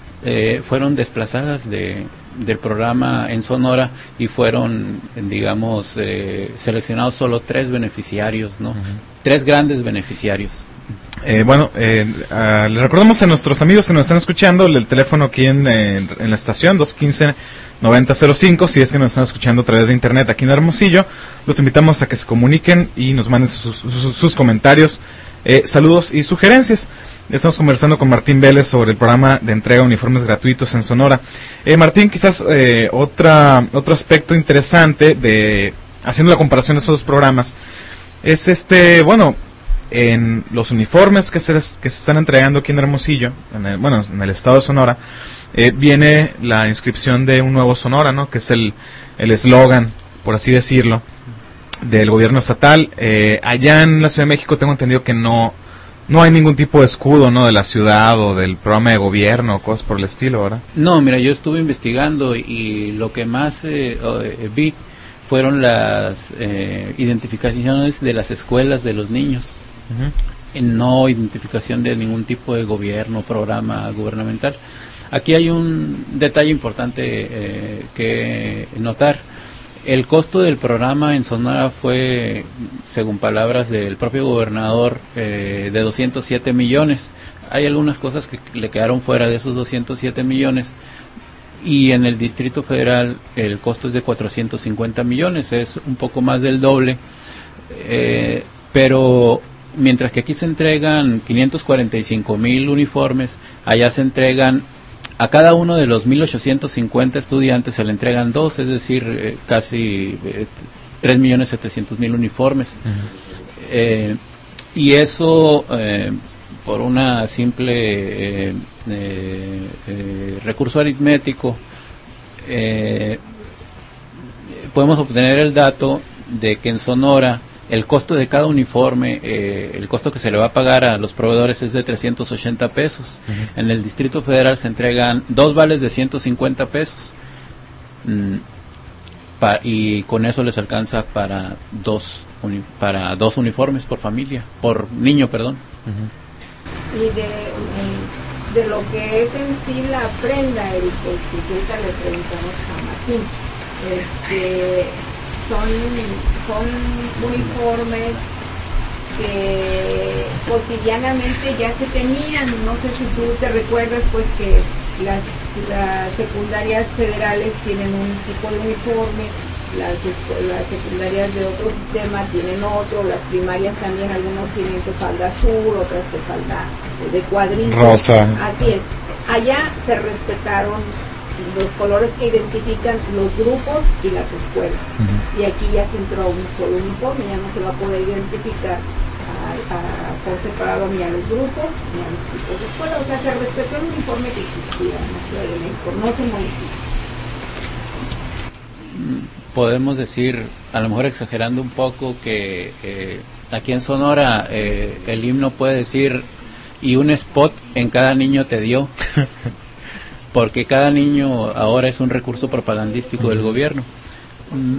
Eh, fueron desplazadas de, del programa en Sonora y fueron, digamos, eh, seleccionados solo tres beneficiarios, ¿no? Uh-huh. Tres grandes beneficiarios. Eh, bueno, eh, uh, le recordamos a nuestros amigos que nos están escuchando el, el teléfono aquí en, en, en la estación dos uno cinco, nueve cero cero cinco, si es que nos están escuchando a través de internet aquí en Hermosillo. Los invitamos a que se comuniquen y nos manden sus, sus, sus comentarios, eh, saludos y sugerencias. Estamos conversando con Martín Vélez sobre el programa de entrega de uniformes gratuitos en Sonora. Eh, Martín, quizás eh, otra otro aspecto interesante de haciendo la comparación de esos dos programas es este, bueno, en los uniformes que se, que se están entregando aquí en Hermosillo, en el, bueno, en el estado de Sonora, eh, viene la inscripción de un nuevo Sonora, ¿no? Que es el el eslogan, por así decirlo, del gobierno estatal. Eh, allá en la Ciudad de México tengo entendido que no no hay ningún tipo de escudo, ¿no? De la ciudad o del programa de gobierno o cosas por el estilo, ¿verdad? No, mira, yo estuve investigando y lo que más eh, eh, vi fueron las eh, identificaciones de las escuelas de los niños. Uh-huh. no identificación de ningún tipo de gobierno, programa gubernamental. Aquí hay un detalle importante eh, que notar. El costo del programa en Sonora fue, según palabras del propio gobernador, eh, de doscientos siete millones. Hay algunas cosas que le quedaron fuera de esos doscientos siete millones. Y en el Distrito Federal el costo es de cuatrocientos cincuenta millones, es un poco más del doble. Eh, pero mientras que aquí se entregan quinientos cuarenta y cinco mil uniformes, allá se entregan a cada uno de los mil ochocientos cincuenta estudiantes se le entregan dos, es decir, eh, casi eh, tres millones setecientos mil uniformes. Uh-huh. Eh, y eso, eh, por una simple eh, eh, eh, recurso aritmético, eh, podemos obtener el dato de que en Sonora el costo de cada uniforme, eh, el costo que se le va a pagar a los proveedores es de trescientos ochenta pesos. Uh-huh. En el Distrito Federal se entregan dos vales de ciento cincuenta pesos. Mm, pa, y con eso les alcanza para dos uni, para dos uniformes por familia, por niño, perdón. Uh-huh. Y de, de lo que es en sí la prenda, el que ahorita le preguntamos a Martín, este... Son, son uniformes que cotidianamente ya se tenían. No sé si tú te recuerdas pues que las, las secundarias federales tienen un tipo de uniforme, las, las secundarias de otro sistema tienen otro, las primarias también, algunos tienen de falda azul, otras de falda de cuadrito rosa. Así es, allá se respetaron los colores que identifican los grupos y las escuelas. Uh-huh. Y aquí ya se entró un solo uniforme, ya no se va a poder identificar a, a, por separado ni a los grupos ni a los tipos de escuelas. O sea, se respetó el uniforme que existía en la Ciudad de México, no se modifica. Podemos decir, a lo mejor exagerando un poco, que eh, aquí en Sonora eh, el himno puede decir y un spot en cada niño te dio. Porque cada niño ahora es un recurso propagandístico del gobierno. Mm.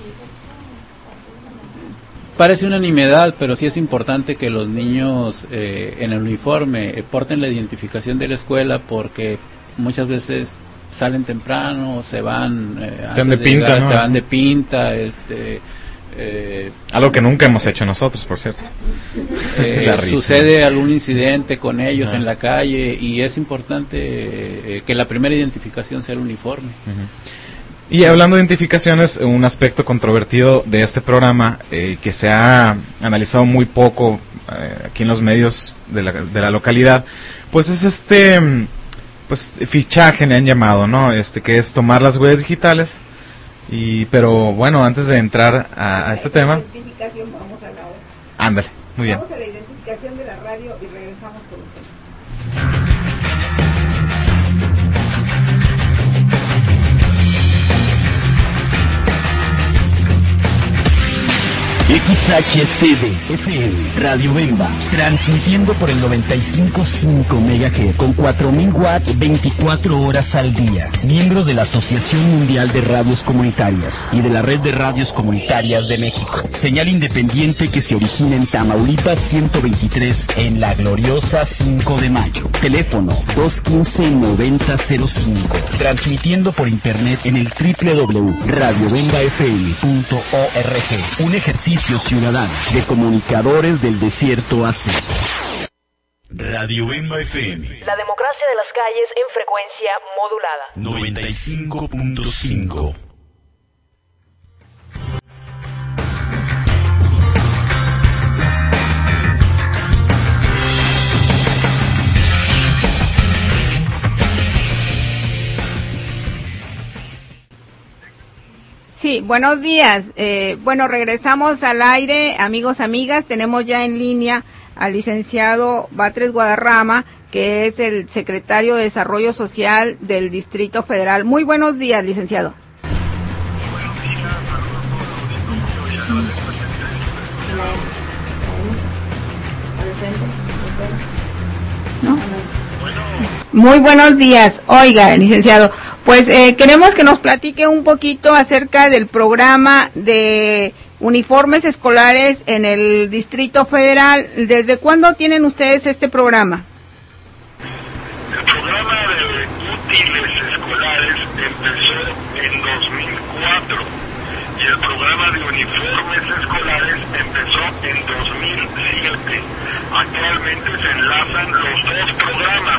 Parece una nimiedad, pero sí es importante que los niños eh, en el uniforme eh, porten la identificación de la escuela, porque muchas veces salen temprano, se van, eh, se van de, de pinta, llegar, ¿no? Se van de pinta, este... Eh, algo que nunca hemos hecho nosotros, por cierto. Eh, sucede algún incidente con ellos uh-huh. en la calle y es importante eh, que la primera identificación sea el uniforme. Uh-huh. Y hablando de identificaciones, un aspecto controvertido de este programa eh, que se ha analizado muy poco eh, aquí en los medios de la, de la localidad, pues es este pues fichaje, le han llamado, ¿no? Este que es tomar las huellas digitales. Y pero bueno, antes de entrar a, a este tema, identificación, vamos a la otra. Ándale, muy bien. Vamos a la identificación de la radio y regresamos con ustedes. X H C D F M Radio Bemba, transmitiendo por el noventa y cinco punto cinco megahertz con cuatro mil watts veinticuatro horas al día. Miembro de la Asociación Mundial de Radios Comunitarias y de la Red de Radios Comunitarias de México. Señal independiente que se origina en Tamaulipas ciento veintitrés en la gloriosa cinco de mayo. Teléfono dos uno cinco, nueve cero cero cinco. Transmitiendo por internet en el doble u doble u doble u punto radio bemba f m punto org. Un ejercicio ciudadano de comunicadores del desierto A C. Radio Bemba F M. La democracia de las calles en frecuencia modulada. noventa y cinco punto cinco. Sí, buenos días. Eh, bueno, regresamos al aire, amigos, amigas. Tenemos ya en línea al licenciado Batres Guadarrama, que es el secretario de Desarrollo Social del Distrito Federal. Muy buenos días, licenciado. Buenos días, saludos a todos. Muy buenos días. Oiga, licenciado, pues eh, queremos que nos platique un poquito acerca del programa de uniformes escolares en el Distrito Federal. ¿Desde cuándo tienen ustedes este programa? El programa de útiles escolares empezó en dos mil cuatro y el programa de uniformes escolares empezó en dos mil siete. Actualmente se enlazan los dos programas.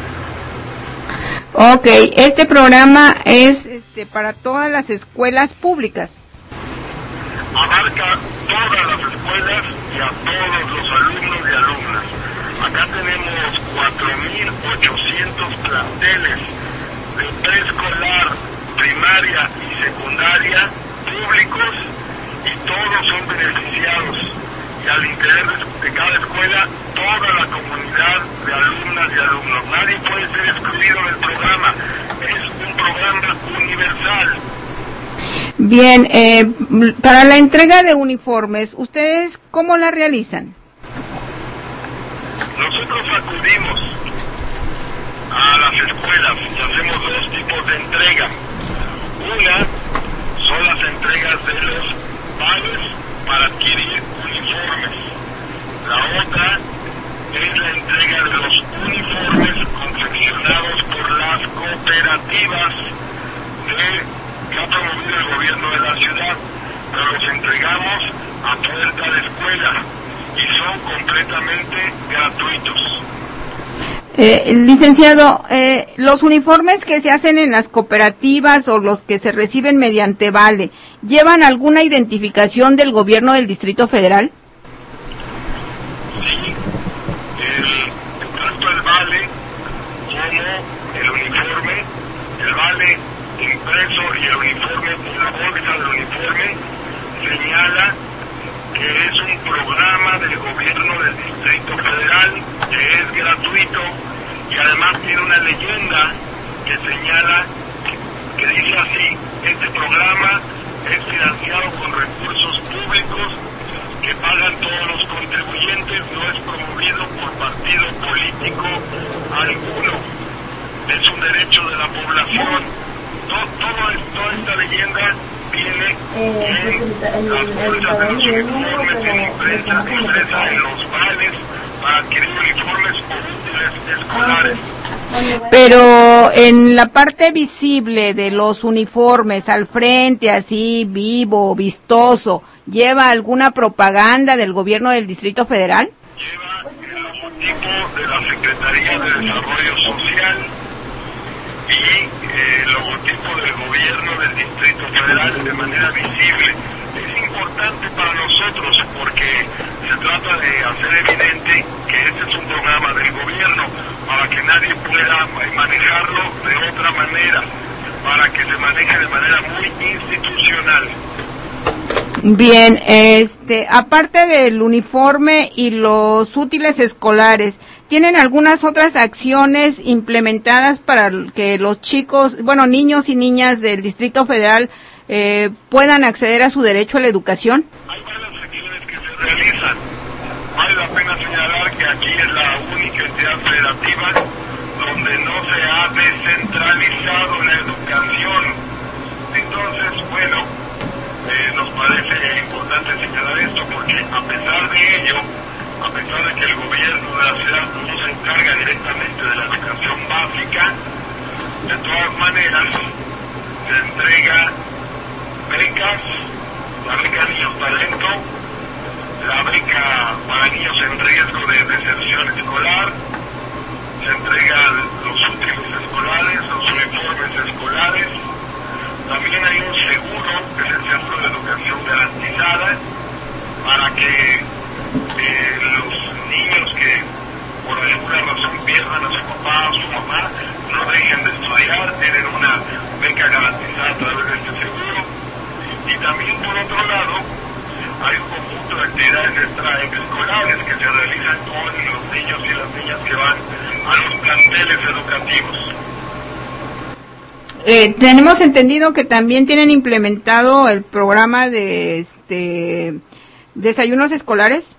Ok, este programa es este, para todas las escuelas públicas. Abarca todas las escuelas y a todos los alumnos y alumnas. Acá tenemos cuatro mil ochocientos planteles de preescolar, primaria y secundaria públicos y todos son beneficiados. Y al interior de cada escuela, toda la comunidad de alumnas y alumnos. Nadie puede ser excluido del programa. Es un programa universal. Bien, eh, para la entrega de uniformes, ¿ustedes cómo la realizan? Nosotros acudimos a las escuelas y hacemos dos tipos de entrega. Una son las entregas de los vales para adquirir uniformes. La otra es la entrega de los uniformes confeccionados por las cooperativas de que ha promovido el gobierno de la ciudad, pero los entregamos a puerta de escuela y son completamente gratuitos. Eh, licenciado, eh, los uniformes que se hacen en las cooperativas o los que se reciben mediante vale, ¿llevan alguna identificación del gobierno del Distrito Federal? Sí, el, tanto el vale como el uniforme, el vale impreso y el uniforme, la bolsa del uniforme señala que es un programa del gobierno del Distrito Federal, que es gratuito y además tiene una leyenda que señala, que, que dice así: este programa es financiado con recursos públicos que pagan todos los contribuyentes, no es promovido por partido político alguno, es un derecho de la población. Todo, todo, toda esta leyenda viene en las bolsas de los uniformes, en impresa, impresa en los vales para adquirir uniformes o útiles escolares. Pero en la parte visible de los uniformes, al frente, así, vivo, vistoso, ¿lleva alguna propaganda del gobierno del Distrito Federal? Lleva el logotipo de la Secretaría de Desarrollo Social y el logotipo del gobierno del Distrito Federal de manera visible. Es importante para nosotros porque se trata de hacer evidente que este es un programa del gobierno para que nadie pueda manejarlo de otra manera, para que se maneje de manera muy institucional. Bien, este, aparte del uniforme y los útiles escolares, ¿tienen algunas otras acciones implementadas para que los chicos, bueno, niños y niñas del Distrito Federal eh, puedan acceder a su derecho a la educación? Hay varias acciones que se realizan. Vale la pena señalar que aquí es la única entidad federativa donde no se ha descentralizado la educación. Entonces, bueno, eh, nos parece importante señalar esto porque a pesar de ello, a pesar de que el gobierno de la ciudad no se encarga directamente de la educación básica, de todas maneras se entrega becas, la beca Niños Talento, la beca para niños en riesgo de deserción escolar, se entregan los útiles escolares, los uniformes escolares, también hay un seguro que es el Centro de Educación Garantizada para que eh, los niños que por alguna razón pierdan a su papá o su mamá no dejen de estudiar, tienen una beca garantizada a través de este seguro. Y también por otro lado hay un conjunto de actividades extraescolares que se realizan con los niños y las niñas que van a los planteles educativos. Eh, tenemos entendido que también tienen implementado el programa de este desayunos escolares.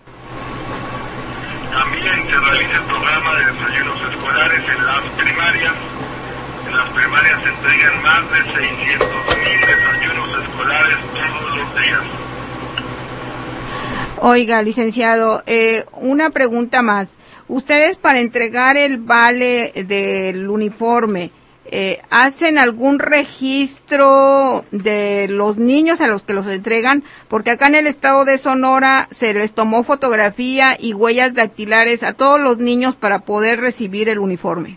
También se realiza el programa de desayunos escolares en las primarias. En las primarias se entregan más de seiscientos mil desayunos escolares todos los días. Oiga, licenciado, eh, una pregunta más. Ustedes para entregar el vale del uniforme, eh, ¿hacen algún registro de los niños a los que los entregan? Porque acá en el estado de Sonora se les tomó fotografía y huellas dactilares a todos los niños para poder recibir el uniforme.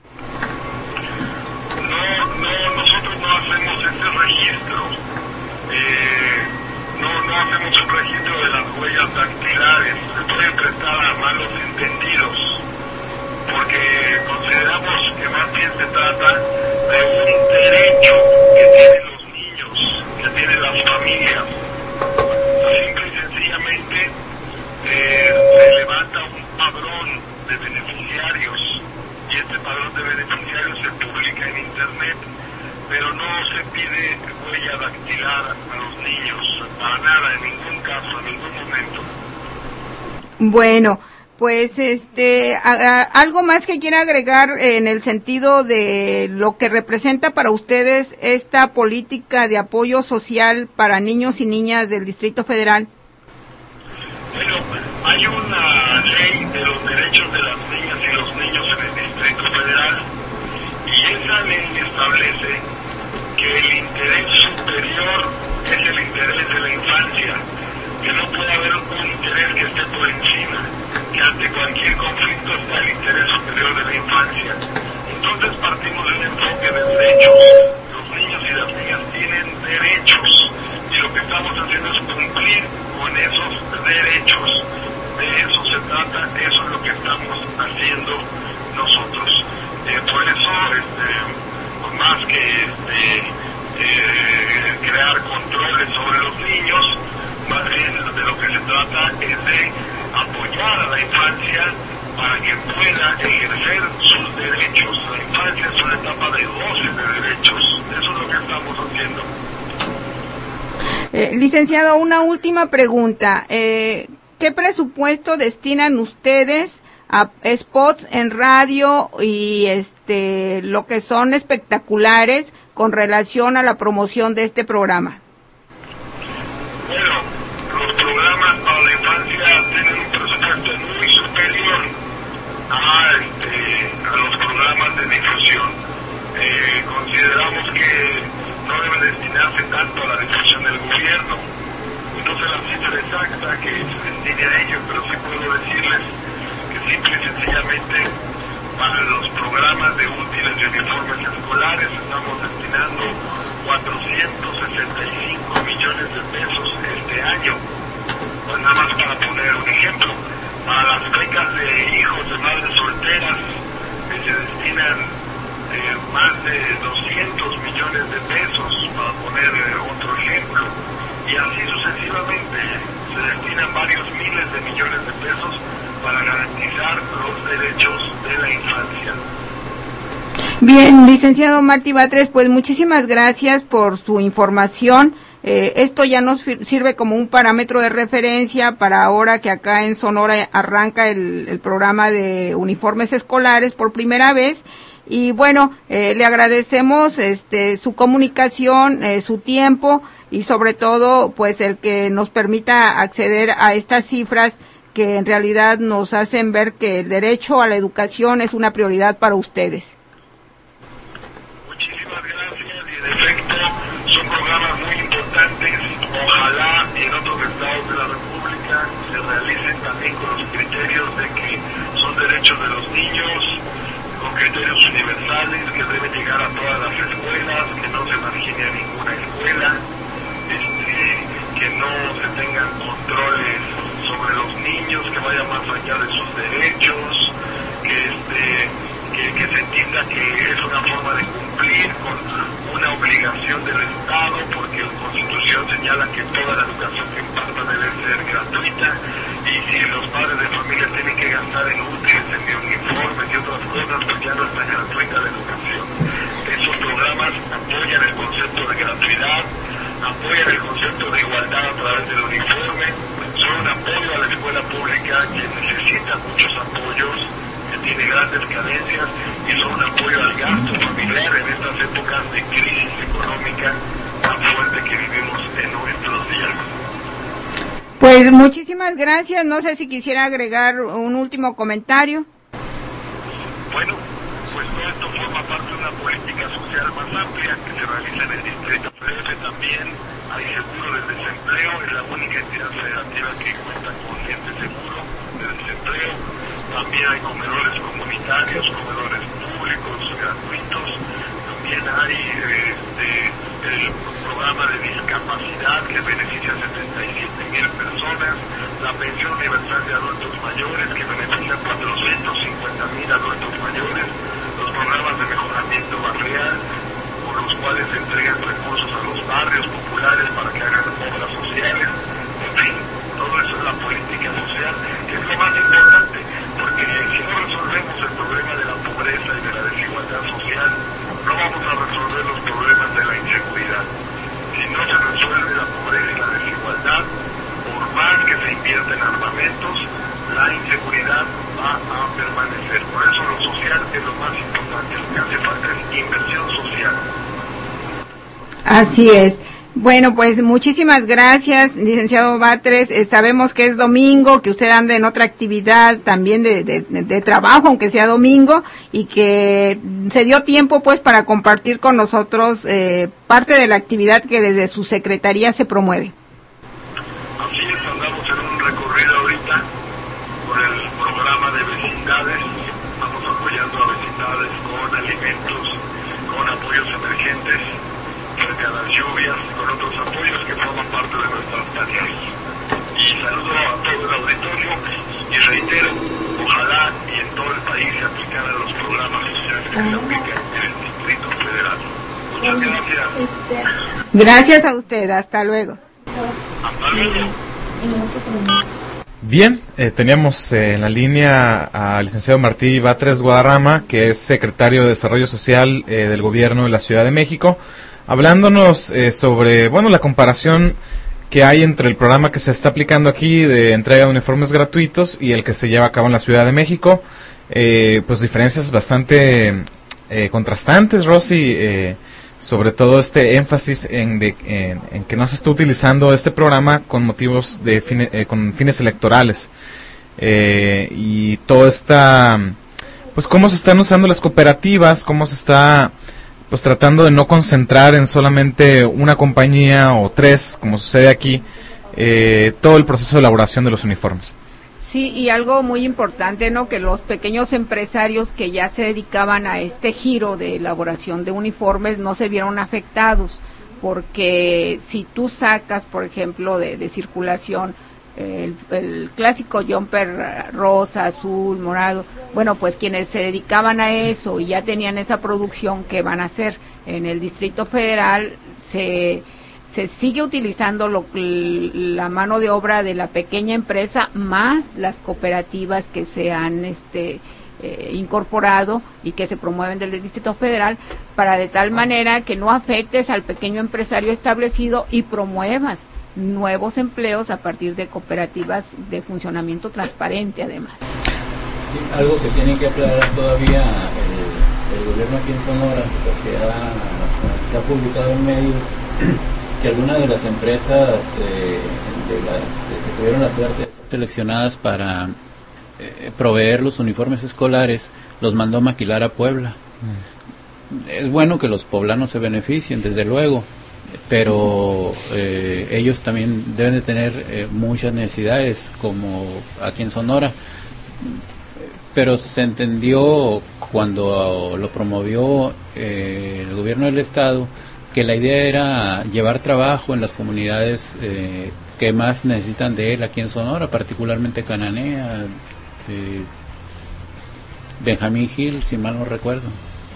No, no, nosotros no hacemos ese registro. Eh, no, no hacemos un registro de las huellas dactilares. Se puede prestar a malos entendidos, porque consideramos que más bien se trata de un derecho que tienen los niños, que tienen las familias. Simple y sencillamente eh, se levanta un padrón de beneficiarios y este padrón de beneficiarios se publica en internet, pero no se pide huella dactilar a los niños, para nada, en ningún caso, en ningún momento. Bueno, pues este, a, a, algo más que quiera agregar en el sentido de lo que representa para ustedes esta política de apoyo social para niños y niñas del Distrito Federal. Bueno, hay una ley de los derechos de las niñas y los niños en el Distrito Federal y esa ley establece que el interés superior es el interés de la infancia, que no puede haber un interés que esté por encima, que ante cualquier conflicto está el interés superior de la infancia. Entonces partimos de un enfoque de derechos. Los niños y las niñas tienen derechos y lo que estamos haciendo es cumplir con esos derechos. De eso se trata, eso es lo que estamos haciendo nosotros. Eh, por eso, este, más que este, eh, crear controles sobre los niños, más bien de lo que se trata es de apoyar a la infancia para que pueda ejercer sus derechos. La infancia es una etapa de goce de derechos. Eso es lo que estamos haciendo. Eh, licenciado, una última pregunta. Eh, ¿Qué presupuesto destinan ustedes a spots en radio y este lo que son espectaculares con relación a la promoción de este programa? Bueno, los programas para la infancia tienen un presupuesto muy superior a, este, a los programas de difusión. Eh, consideramos que no debe destinarse tanto a la difusión del gobierno. No sé la cifra exacta que se destine a ello, pero sí puedo decirles que simple y sencillamente para los programas de útiles y uniformes escolares estamos destinando cuatrocientos sesenta y cinco millones de pesos este año. Pues nada más para poner un ejemplo, para las becas de hijos de madres solteras que se destinan eh, más de doscientos millones de pesos, para poner eh, otro ejemplo, y así sucesivamente se destinan varios miles de millones de pesos para garantizar los derechos de la infancia. Bien, licenciado Martí Batres, pues muchísimas gracias por su información. Eh, esto ya nos sirve como un parámetro de referencia para ahora que acá en Sonora arranca el, el programa de uniformes escolares por primera vez. Y bueno, eh, le agradecemos este su comunicación, eh, su tiempo y sobre todo pues el que nos permita acceder a estas cifras que en realidad nos hacen ver que el derecho a la educación es una prioridad para ustedes. Muchísimas gracias y en efecto son programas muy importantes. Ojalá en otros estados de la República se realicen también con los criterios de que son derechos de los niños, con criterios universales que deben llegar a todas las escuelas, que no se margine a ninguna escuela, este, que no se tengan controles sobre los niños, que vayan más allá de sus derechos, que este que, que se entienda que es una forma de cumplir con una obligación del Estado, porque la Constitución señala que toda la educación que imparta debe ser gratuita, y si los padres de familia tienen que gastar en útiles, en uniformes y otras cosas, pues ya no está gratuita la educación. Esos programas apoyan el concepto de gratuidad, apoyan el concepto de igualdad a través del uniforme, son un apoyo a la escuela pública que necesita muchos apoyos, que tiene grandes carencias, y son un apoyo al gasto familiar en estas épocas de crisis económica tan fuerte que vivimos en nuestros días. Pues muchísimas gracias. No sé si quisiera agregar un último comentario. Bueno, pues todo esto forma parte de una política social más amplia que se realiza en el Distrito Federal. También hay seguro del desempleo, es la única entidad federativa que cuenta con este seguro de desempleo. También hay comedores comunitarios, comedores públicos gratuitos. También hay este, el programa de discapacidad que beneficia a setenta y siete mil personas, la pensión universal de adultos mayores que beneficia a cuatrocientos cincuenta mil adultos mayores, los programas de mejoramiento barrial por los cuales se entregan recursos a los barrios populares para que hagan obras sociales. En fin, todo eso es la política social, que es lo más importante, porque si no resolvemos el problema de la pobreza y de la desigualdad social, no vamos a resolver los problemas de la inseguridad. Si no se resuelve la pobreza y la desigualdad, por más que se invierta en armamentos, la inseguridad va a permanecer. Por eso lo social es lo más importante. Lo que hace falta es inversión social. Así es. Bueno, pues muchísimas gracias, licenciado Batres. Eh, sabemos que es domingo, que usted anda en otra actividad también de, de, de trabajo, aunque sea domingo, y que se dio tiempo pues para compartir con nosotros eh, parte de la actividad que desde su secretaría se promueve. Así es, andamos en un recorrido ahorita por el programa de vecindades. Estamos apoyando a vecindades con alimentos, con apoyos emergentes frente a las lluvias, con otros apoyos que forman parte de nuestras tareas. Y saludo a todo el auditorio y reitero, ojalá y en todo el país se aplicaran los programas sociales que se aplican en el Distrito Federal. Muchas gracias. Gracias a usted, hasta luego. Hasta luego. Bien, eh, teníamos eh, en la línea al licenciado Martí Batres Guadarrama, que es secretario de Desarrollo Social eh, del Gobierno de la Ciudad de México, hablándonos eh, sobre, bueno, la comparación que hay entre el programa que se está aplicando aquí de entrega de uniformes gratuitos y el que se lleva a cabo en la Ciudad de México. Eh, pues diferencias bastante eh, contrastantes, Rosy, eh, sobre todo este énfasis en, de, en, en que no se está utilizando este programa con motivos de fine, eh, con fines electorales, eh, y todo esta, pues cómo se están usando las cooperativas, cómo se está pues tratando de no concentrar en solamente una compañía o tres, como sucede aquí, eh, todo el proceso de elaboración de los uniformes. Sí, y algo muy importante, ¿no? Que los pequeños empresarios que ya se dedicaban a este giro de elaboración de uniformes no se vieron afectados, porque si tú sacas, por ejemplo, de, de circulación el, el clásico jumper rosa, azul, morado, bueno, pues quienes se dedicaban a eso y ya tenían esa producción, ¿qué van a hacer? En el Distrito Federal se... se sigue utilizando lo, la mano de obra de la pequeña empresa más las cooperativas que se han este, eh, incorporado y que se promueven del Distrito Federal, para de tal manera que no afectes al pequeño empresario establecido y promuevas nuevos empleos a partir de cooperativas de funcionamiento transparente, además. Sí, algo que tiene que aclarar todavía el, el gobierno aquí en Sonora, porque ha, se ha publicado en medios que algunas de las empresas eh, de las eh, que tuvieron la suerte de ser seleccionadas para eh, proveer los uniformes escolares los mandó maquilar a Puebla. Mm. Es bueno que los poblanos se beneficien, desde luego, pero eh, ellos también deben de tener eh, muchas necesidades, como aquí en Sonora. Pero se entendió cuando lo promovió eh, el gobierno del estado, que la idea era llevar trabajo en las comunidades eh, que más necesitan de él aquí en Sonora, particularmente Cananea, eh, Benjamín Gil, si mal no recuerdo.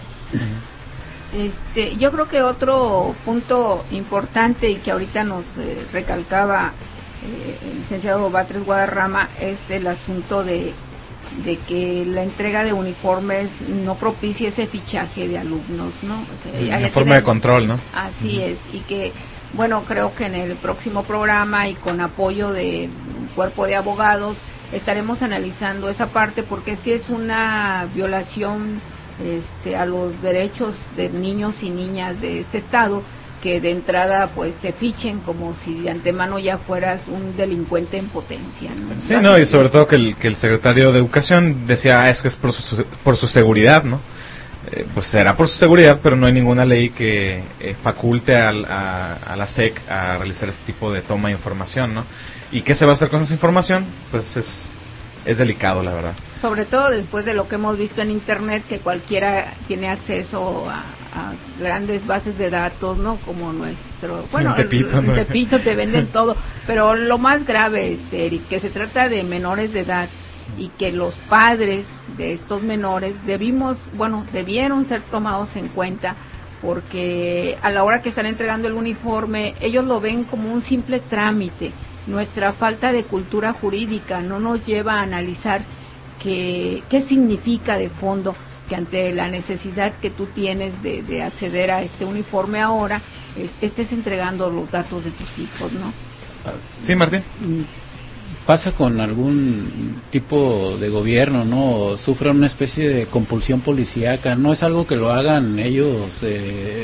Este, yo creo que otro punto importante y que ahorita nos eh, recalcaba eh, el licenciado Batres Guadarrama es el asunto de de que la entrega de uniformes no propicie ese fichaje de alumnos, ¿no? O sea, una forma de control, ¿no? Así uh-huh. es, y que, bueno, creo que en el próximo programa y con apoyo de un cuerpo de abogados estaremos analizando esa parte, porque sí es una violación este, a los derechos de niños y niñas de este estado, que de entrada pues te fichen como si de antemano ya fueras un delincuente en potencia, ¿no? Sí, no, y sobre todo que el, que el secretario de Educación decía, ah, es que es por su, por su seguridad, ¿no? Eh, pues será por su seguridad, pero no hay ninguna ley que eh, faculte al, a, a la S E C a realizar este tipo de toma de información, ¿no? ¿Y qué se va a hacer con esa información? Pues es, es delicado, la verdad. Sobre todo después de lo que hemos visto en Internet, que cualquiera tiene acceso a, a grandes bases de datos, ¿no? Como nuestro... Bueno, en Tepito, ¿no? En Tepito te venden todo, pero lo más grave, este, Eric, que se trata de menores de edad y que los padres de estos menores debimos, bueno, debieron ser tomados en cuenta, porque a la hora que están entregando el uniforme, ellos lo ven como un simple trámite. Nuestra falta de cultura jurídica no nos lleva a analizar qué, qué significa de fondo que ante la necesidad que tú tienes de, de acceder a este uniforme ahora, estés entregando los datos de tus hijos, ¿no? Sí, Martín. Pasa con algún tipo de gobierno, ¿no? Sufre una especie de compulsión policíaca. No es algo que lo hagan ellos eh,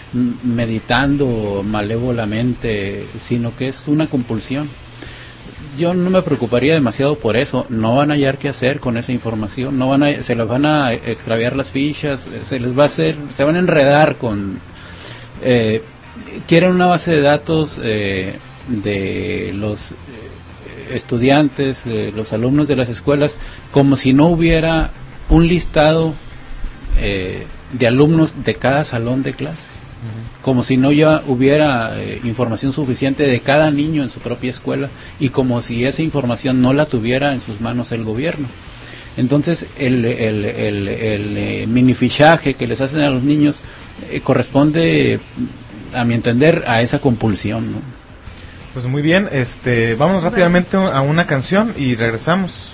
meditando malévolamente, sino que es una compulsión. Yo no me preocuparía demasiado por eso. No van a hallar qué hacer con esa información. No van a, se les van a extraviar las fichas. Se les va a hacer, se van a enredar con. Eh, quieren una base de datos eh, de los estudiantes, de los alumnos de las escuelas, como si no hubiera un listado eh, de alumnos de cada salón de clase, uh-huh. Como si no ya hubiera eh, información suficiente de cada niño en su propia escuela y como si esa información no la tuviera en sus manos el gobierno. Entonces el, el, el, el eh, minifichaje que les hacen a los niños eh, corresponde, a mi entender, a esa compulsión, ¿no? Pues muy bien, este, vamos rápidamente a una canción y regresamos.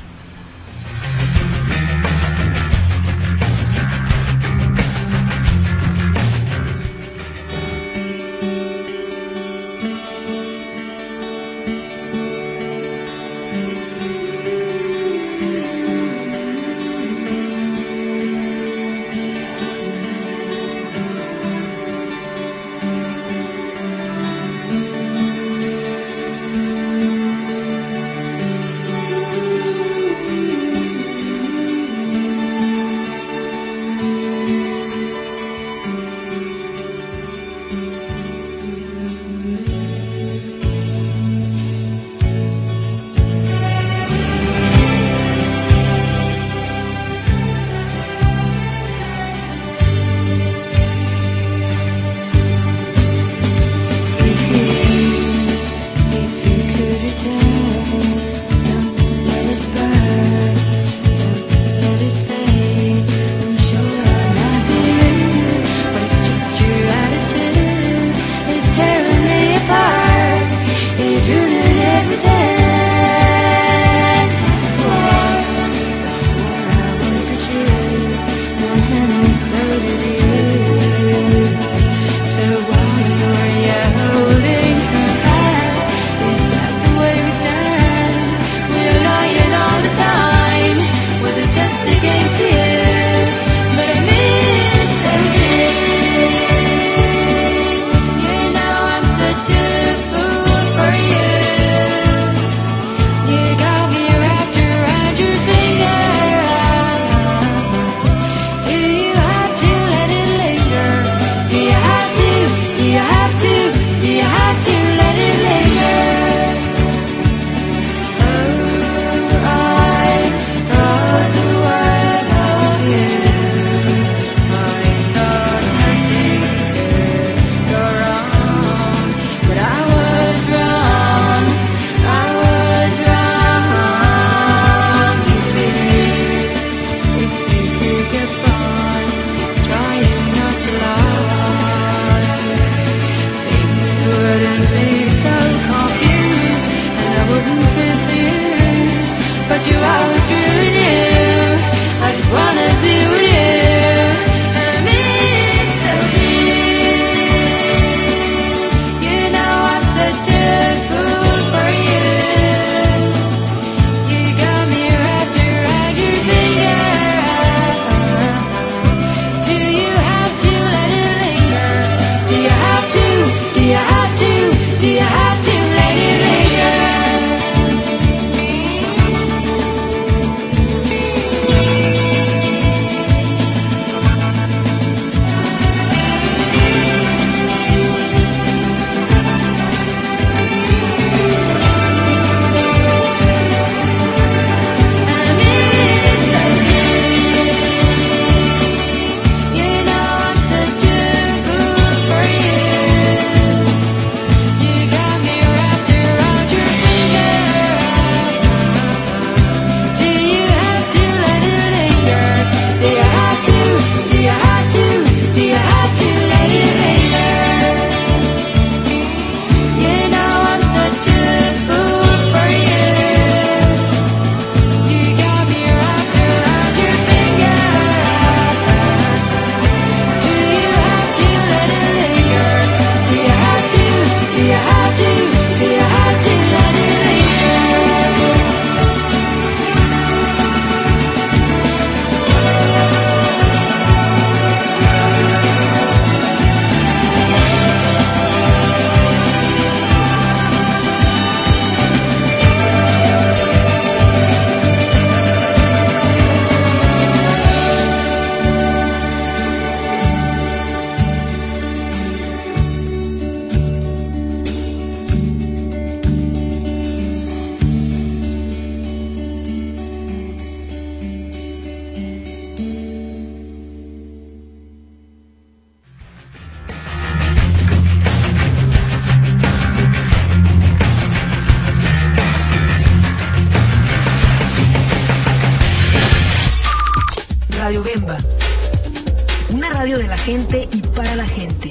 Una radio de la gente y para la gente.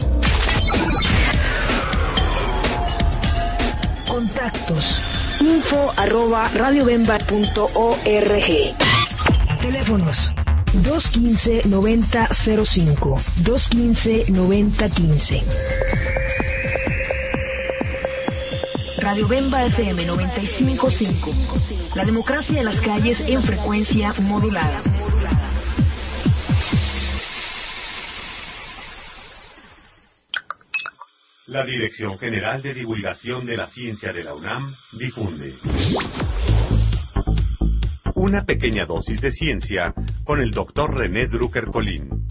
Contactos. Info arroba radiobemba punto org. Teléfonos dos uno cinco, noventa cero cinco, dos uno cinco, noventa quince. Radio Bemba F M noventa y cinco punto cinco. La democracia de las calles en frecuencia modulada. La Dirección General de Divulgación de la Ciencia de la UNAM difunde una pequeña dosis de ciencia con el doctor René Drucker Colín.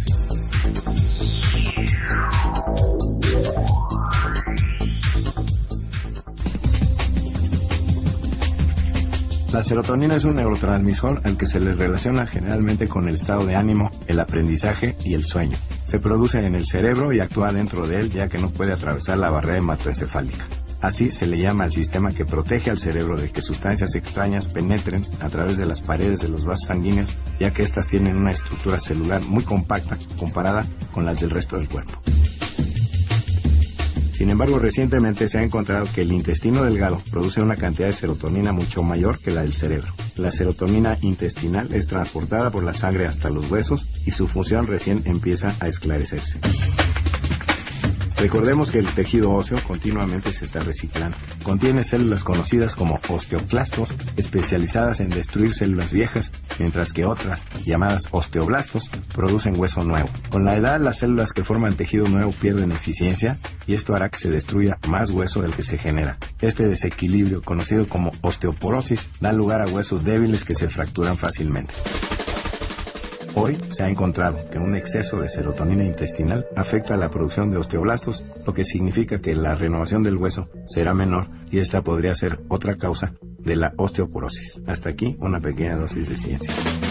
La serotonina es un neurotransmisor al que se le relaciona generalmente con el estado de ánimo, el aprendizaje y el sueño. Se produce en el cerebro y actúa dentro de él, ya que no puede atravesar la barrera hematoencefálica. Así se le llama al sistema que protege al cerebro de que sustancias extrañas penetren a través de las paredes de los vasos sanguíneos, ya que éstas tienen una estructura celular muy compacta comparada con las del resto del cuerpo. Sin embargo, recientemente se ha encontrado que el intestino delgado produce una cantidad de serotonina mucho mayor que la del cerebro. La serotonina intestinal es transportada por la sangre hasta los huesos y su función recién empieza a esclarecerse. Recordemos que el tejido óseo continuamente se está reciclando. Contiene células conocidas como osteoclastos, especializadas en destruir células viejas, mientras que otras, llamadas osteoblastos, producen hueso nuevo. Con la edad, las células que forman tejido nuevo pierden eficiencia y esto hará que se destruya más hueso del que se genera. Este desequilibrio, conocido como osteoporosis, da lugar a huesos débiles que se fracturan fácilmente. Hoy se ha encontrado que un exceso de serotonina intestinal afecta la producción de osteoblastos, lo que significa que la renovación del hueso será menor y esta podría ser otra causa de la osteoporosis. Hasta aquí una pequeña dosis de ciencia.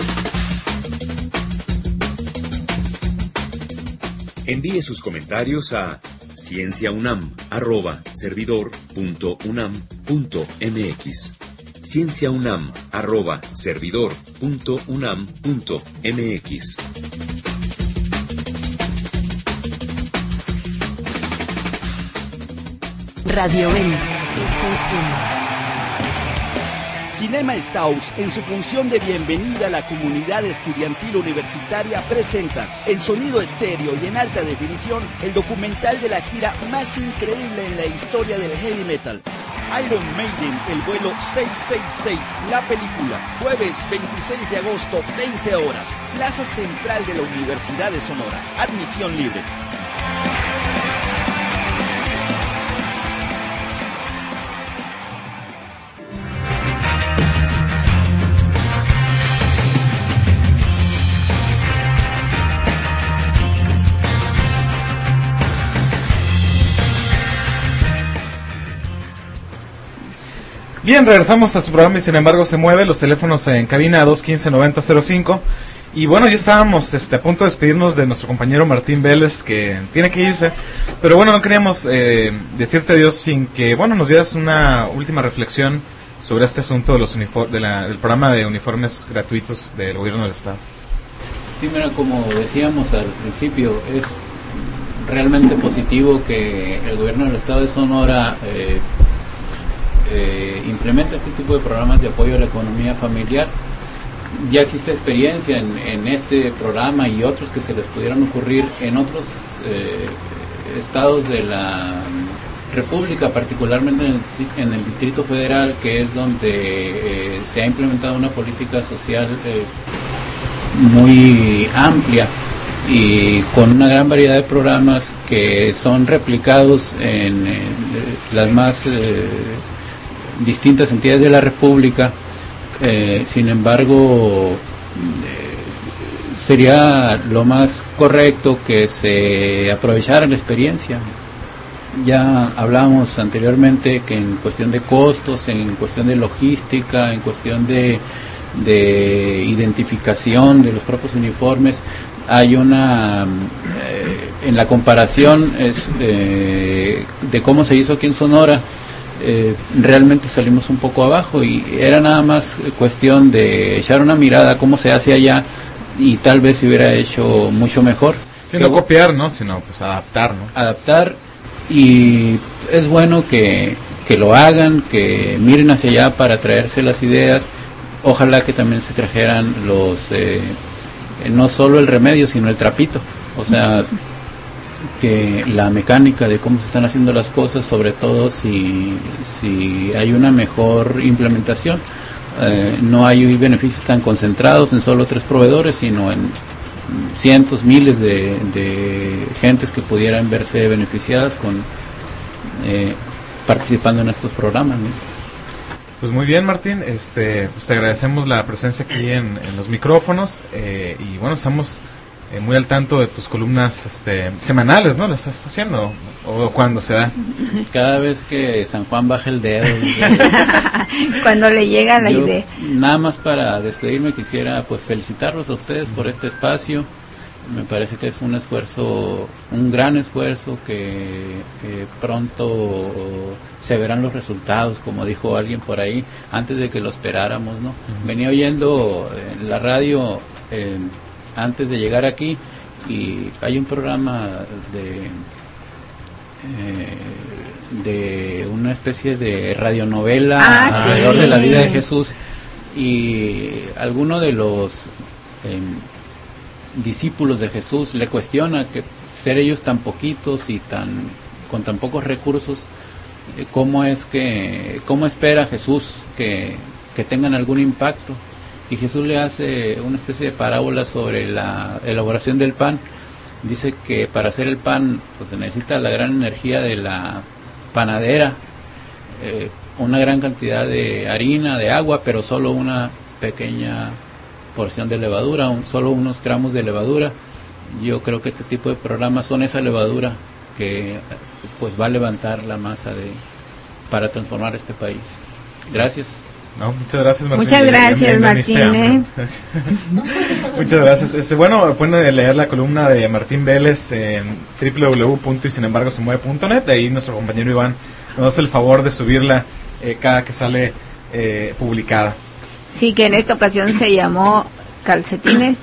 Envíe sus comentarios a cienciaunam arroba servidor punto unam punto mx. cienciaunam arroba servidor punto unam punto mx. Radio Bemba F M. Cinema Staus, en su función de bienvenida a la comunidad estudiantil universitaria, presenta en sonido estéreo y en alta definición el documental de la gira más increíble en la historia del heavy metal. Iron Maiden, el vuelo seiscientos sesenta y seis, la película, jueves veintiséis de agosto, veinte horas, Plaza Central de la Universidad de Sonora, admisión libre. Bien, regresamos a su programa y sin embargo se mueve. Los teléfonos en cabina dos uno cinco, noventa cero cinco. Y bueno, ya estábamos este, a punto de despedirnos de nuestro compañero Martín Vélez, que tiene que irse. Pero bueno, no queríamos eh, decirte adiós sin que, bueno, nos dieras una última reflexión sobre este asunto de los unifor- de la, del programa de uniformes gratuitos del gobierno del Estado. Sí, mira, como decíamos al principio, es realmente positivo que el gobierno del Estado de Sonora eh, eh, implementa este tipo de programas de apoyo a la economía familiar. Ya existe experiencia en, en este programa y otros que se les pudieran ocurrir en otros eh, estados de la República, particularmente en el, en el Distrito Federal, que es donde eh, se ha implementado una política social eh, muy amplia y con una gran variedad de programas que son replicados en, en las más eh, distintas entidades de la República. Eh, sin embargo, eh, sería lo más correcto que se aprovechara la experiencia. Ya hablábamos anteriormente que en cuestión de costos, en cuestión de logística, en cuestión de, de identificación de los propios uniformes, hay una, eh, en la comparación es, eh, de cómo se hizo aquí en Sonora, Eh, realmente salimos un poco abajo y era nada más cuestión de echar una mirada a cómo se hace allá y tal vez se hubiera hecho mucho mejor. Sí, no copiar, ¿no? Sino pues adaptar, ¿no? Adaptar, y es bueno que, que lo hagan, que miren hacia allá para traerse las ideas. Ojalá que también se trajeran los, eh, no solo el remedio, sino el trapito. O sea, que la mecánica de cómo se están haciendo las cosas, sobre todo si, si hay una mejor implementación. Eh, no hay beneficios tan concentrados en solo tres proveedores, sino en cientos, miles de, de gentes que pudieran verse beneficiadas con eh, participando en estos programas, ¿no? Pues muy bien, Martín, este, pues te agradecemos la presencia aquí en, en los micrófonos, eh, y bueno, estamos eh, muy al tanto de tus columnas este, semanales, ¿no? ¿Las estás haciendo? ¿O cuándo se da? Cada vez que San Juan baja el dedo. Cuando le llega la Yo, idea. Nada más para despedirme, quisiera pues felicitarlos a ustedes por este espacio. Me parece que es un esfuerzo, un gran esfuerzo, que, que pronto se verán los resultados, como dijo alguien por ahí, antes de que lo esperáramos, ¿no? Uh-huh. Venía oyendo en la radio eh, antes de llegar aquí, y hay un programa de eh, de una especie de radionovela ah, alrededor sí. de la vida de Jesús, y alguno de los eh, discípulos de Jesús le cuestiona que ser ellos tan poquitos y tan con tan pocos recursos, eh, cómo es que cómo espera Jesús que, que tengan algún impacto, y Jesús le hace una especie de parábola sobre la elaboración del pan. Dice que para hacer el pan pues se necesita la gran energía de la panadera, eh, una gran cantidad de harina, de agua, pero solo una pequeña porción de levadura, un, solo unos gramos de levadura. Yo creo que este tipo de programas son esa levadura que pues va a levantar la masa de para transformar este país. Gracias. No, muchas gracias, Martín. Muchas gracias, Martín. ¿eh? Muchas gracias. Este, bueno, pueden leer la columna de Martín Vélez en doble u doble u doble u punto y sin embargo se mueve punto net. Ahí nuestro compañero Iván nos hace el favor de subirla eh, cada que sale eh, publicada. Sí, que en esta ocasión se llamó Calcetines.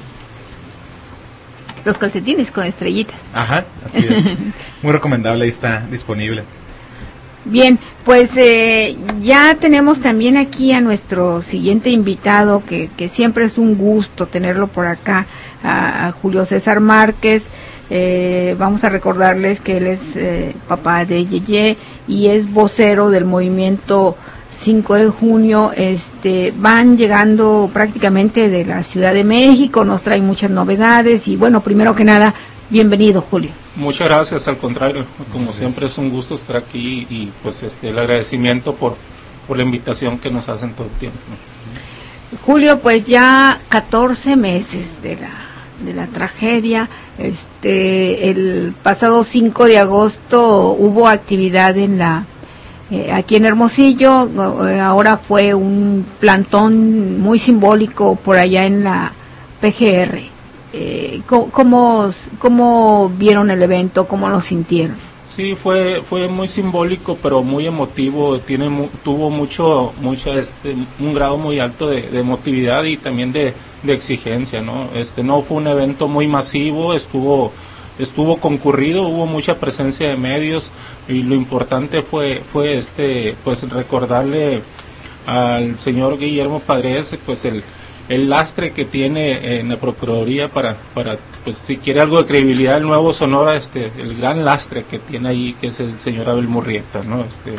Los calcetines con estrellitas. Ajá, así es. Muy recomendable, ahí está disponible. Bien, pues eh, ya tenemos también aquí a nuestro siguiente invitado, que, que siempre es un gusto tenerlo por acá, a, a Julio César Márquez. Eh, vamos a recordarles que él es eh, papá de Yeye y es vocero del movimiento cinco de junio. Este, van llegando prácticamente de la Ciudad de México, nos traen muchas novedades y bueno, primero que nada, bienvenido, Julio. Muchas gracias, al contrario, como gracias. Siempre es un gusto estar aquí y pues este el agradecimiento por, por la invitación que nos hacen todo el tiempo. Julio, pues ya catorce meses de la de la tragedia. Este el pasado cinco de agosto hubo actividad en la eh, aquí en Hermosillo, eh, ahora fue un plantón muy simbólico por allá en la P G R. Eh, ¿cómo, ¿Cómo vieron el evento? ¿Cómo lo sintieron? Sí, fue fue muy simbólico, pero muy emotivo. Tiene mu, tuvo mucho mucha este un grado muy alto de, de emotividad y también de, de exigencia, ¿no? Este no fue un evento muy masivo, estuvo estuvo concurrido, hubo mucha presencia de medios y lo importante fue fue este pues recordarle al señor Guillermo Padres pues el el lastre que tiene en la Procuraduría para, para pues si quiere algo de credibilidad el nuevo Sonora, este el gran lastre que tiene ahí, que es el señor Abel Murrieta, ¿no? Este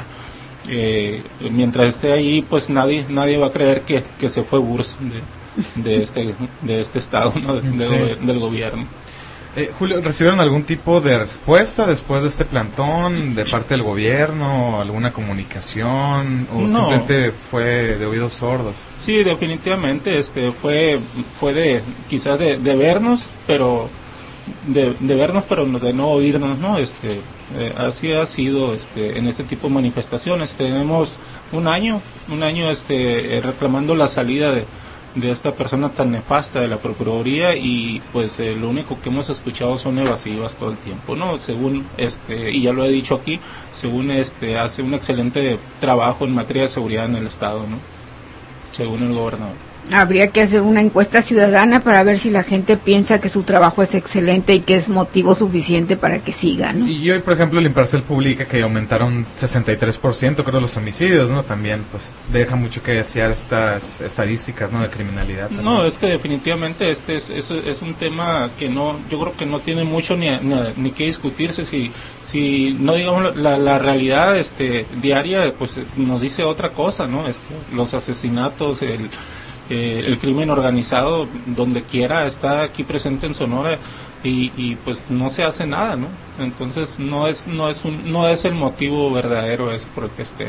eh, mientras esté ahí, pues nadie nadie va a creer que, que se fue B U R S de, de este de este estado, ¿no? de, sí. de, del gobierno. Eh, Julio, ¿recibieron algún tipo de respuesta después de este plantón de parte del gobierno? ¿Alguna comunicación? ¿O no. simplemente fue de oídos sordos? Sí, definitivamente este fue fue de quizás de, de vernos, pero de, de vernos, pero de no oírnos, ¿no? Este eh, así ha sido este en este tipo de manifestaciones. Tenemos un año, un año este eh, reclamando la salida de de esta persona tan nefasta de la Procuraduría y pues eh, lo único que hemos escuchado son evasivas todo el tiempo, ¿no? Según este y ya lo he dicho aquí, según este hace un excelente trabajo en materia de seguridad en el estado, ¿no? Según el gobernador. Habría que hacer una encuesta ciudadana para ver si la gente piensa que su trabajo es excelente y que es motivo suficiente para que siga, ¿no? Y hoy, por ejemplo, el Imparcial publica que aumentaron sesenta y tres por ciento, creo, los homicidios, ¿no? También, pues, deja mucho que desear estas estadísticas, ¿no? De criminalidad. También. No, es que definitivamente este es, es, es un tema que no, yo creo que no tiene mucho ni, ni, ni que discutirse. Si, si no digamos la, la realidad este diaria, pues nos dice otra cosa, ¿no? Este, los asesinatos, el Eh, el crimen organizado donde quiera está aquí presente en Sonora y, y pues no se hace nada, ¿no? Entonces no es no es un, no es el motivo verdadero es porque este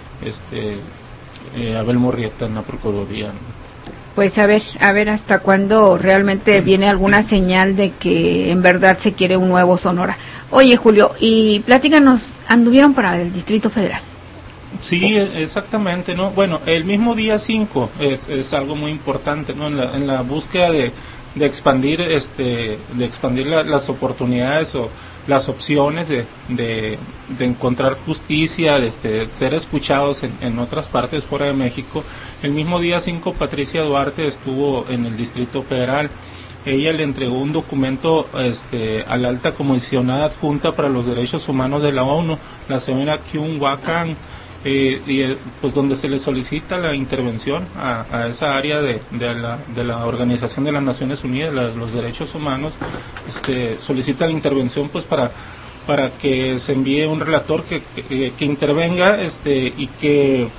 este eh, Abel Murrieta en la Procuraduría, ¿no? Pues a ver, a ver hasta cuándo realmente viene alguna señal de que en verdad se quiere un nuevo Sonora. Oye, Julio, y platícanos, anduvieron para el Distrito Federal. Sí, exactamente, ¿no? Bueno, el mismo día cinco es, es algo muy importante, ¿no? En la, en la búsqueda de, de expandir, este, de expandir la, las oportunidades o las opciones de, de, de encontrar justicia, de este, ser escuchados en, en otras partes fuera de México. El mismo día cinco, Patricia Duarte estuvo en el Distrito Federal. Ella le entregó un documento este, a la alta comisionada adjunta para los derechos humanos de la ONU, la señora Kyung Wha Kang. Eh, y eh, pues donde se le solicita la intervención a, a esa área de, de, la, de la Organización de las Naciones Unidas, la, los derechos humanos, este, solicita la intervención pues para para que se envíe un relator que, que, que intervenga este y que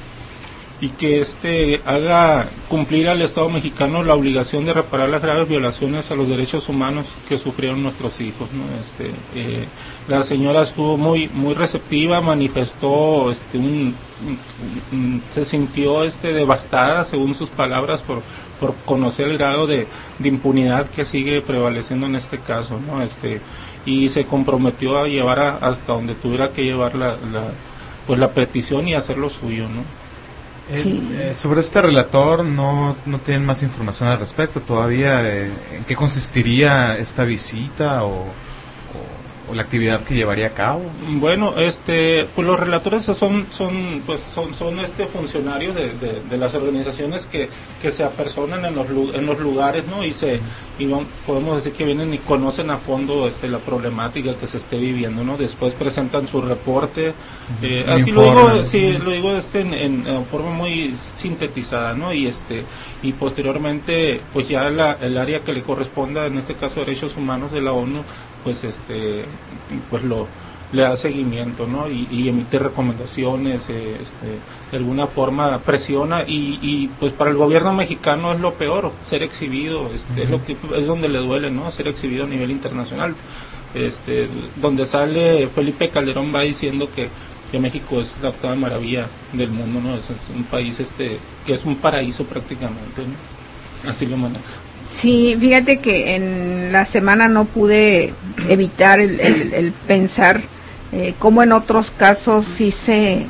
y que este haga cumplir al Estado mexicano la obligación de reparar las graves violaciones a los derechos humanos que sufrieron nuestros hijos, ¿no? Este, eh, la señora estuvo muy muy receptiva, manifestó este un, un, un se sintió este devastada según sus palabras por por conocer el grado de, de impunidad que sigue prevaleciendo en este caso, ¿no? Este y se comprometió a llevar a, hasta donde tuviera que llevar la, la pues la petición y hacer lo suyo, ¿no? Sí. Eh, sobre este relator no, no tienen más información al respecto todavía. Eh, ¿En qué consistiría esta visita o, o, o la actividad que llevaría a cabo? Bueno, este, pues los relatores son son pues son son este funcionarios de, de, de las organizaciones que, que se apersonan en los en los lugares, ¿no? Y se y no, podemos decir que vienen y conocen a fondo este la problemática que se esté viviendo, ¿no? Después presentan su reporte, eh, así lo digo, sí, lo digo este en, en, en forma muy sintetizada, ¿no? Y este y posteriormente pues ya la, el área que le corresponda, en este caso Derechos Humanos de la ONU, pues este pues lo le da seguimiento, ¿no? Y, y emite recomendaciones, eh, este, de alguna forma presiona y, y pues para el gobierno mexicano es lo peor, ser exhibido, este, uh-huh. es lo que es donde le duele, ¿no? Ser exhibido a nivel internacional, este, donde sale Felipe Calderón va diciendo que, que México es la octava maravilla del mundo, ¿no? Es, es un país este que es un paraíso prácticamente, ¿no? Así lo maneja. Sí, fíjate que en la semana no pude evitar el, el, el pensar eh, cómo en otros casos sí se,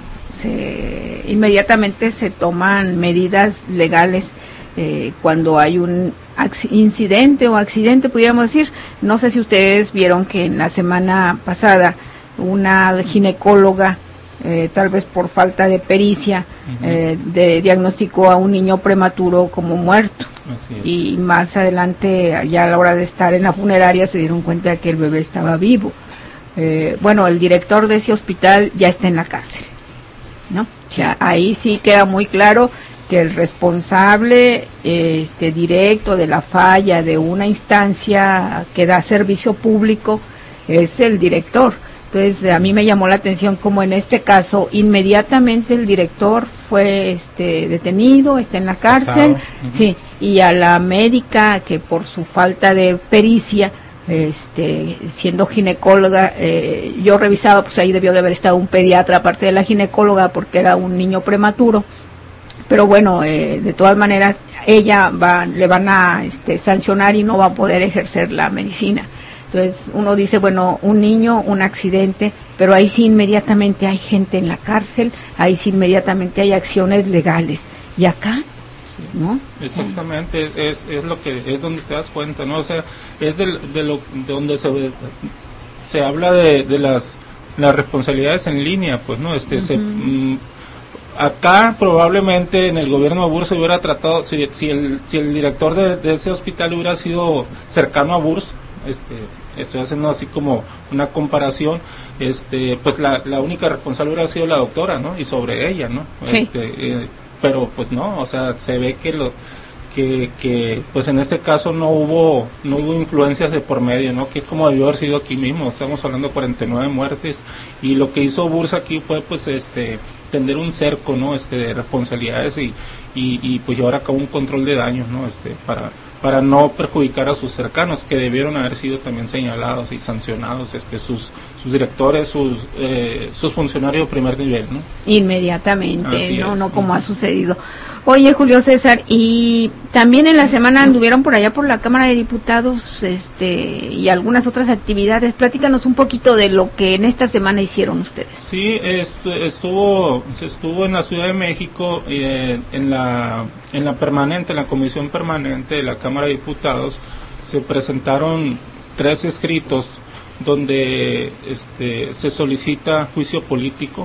se inmediatamente se toman medidas legales eh, cuando hay un incidente o accidente, pudiéramos decir. No sé si ustedes vieron que en la semana pasada una ginecóloga, eh, tal vez por falta de pericia, uh-huh. eh, de, diagnosticó a un niño prematuro como muerto. Y más adelante, ya a la hora de estar en la funeraria, se dieron cuenta de que el bebé estaba vivo. Eh, bueno, el director de ese hospital ya está en la cárcel, ¿no? O sea, ahí sí queda muy claro que el responsable eh, este directo de la falla de una instancia que da servicio público es el director. Entonces, a mí me llamó la atención como en este caso, inmediatamente el director fue este detenido, está en la cárcel, uh-huh. sí, y a la médica que por su falta de pericia, este siendo ginecóloga, eh, yo revisaba, pues ahí debió de haber estado un pediatra aparte de la ginecóloga porque era un niño prematuro, pero bueno, eh, de todas maneras, ella va, le van a este, sancionar y no va a poder ejercer la medicina. Entonces uno dice, bueno, un niño, un accidente, pero ahí sí inmediatamente hay gente en la cárcel, ahí sí inmediatamente hay acciones legales. Y acá, sí, ¿no? Exactamente, es es lo que es donde te das cuenta, ¿no? O sea, es de, de lo de donde se se habla de, de las las responsabilidades en línea, pues, ¿no? Este uh-huh. se mm, acá probablemente en el gobierno de Burs se hubiera tratado, si, si, el, si el director de, de ese hospital hubiera sido cercano a Burs, este, estoy haciendo así como una comparación, este, pues la, la única responsable hubiera sido la doctora, ¿no? Y sobre ella, ¿no? Sí. Este, eh, pero pues no, o sea, se ve que lo que, que pues en este caso no hubo no hubo influencias de por medio, ¿no? Que es como debió haber sido aquí mismo. Estamos hablando de cuarenta y nueve muertes y lo que hizo Burs aquí fue pues este tender un cerco, ¿no? Este de responsabilidades y, y, y pues llevar a cabo un control de daños, ¿no? Este para para no perjudicar a sus cercanos, que debieron haber sido también señalados y sancionados, este sus sus directores, sus eh, sus funcionarios de primer nivel, ¿no? Inmediatamente, Así no, es. no como ha sucedido. Oye, Julio César, y también en la semana anduvieron por allá por la Cámara de Diputados, este, y algunas otras actividades. Platícanos un poquito de lo que en esta semana hicieron ustedes. Sí, estuvo se estuvo en la Ciudad de México eh, en la en la permanente, en la comisión permanente de la Cámara de Diputados se presentaron tres escritos donde este se solicita juicio político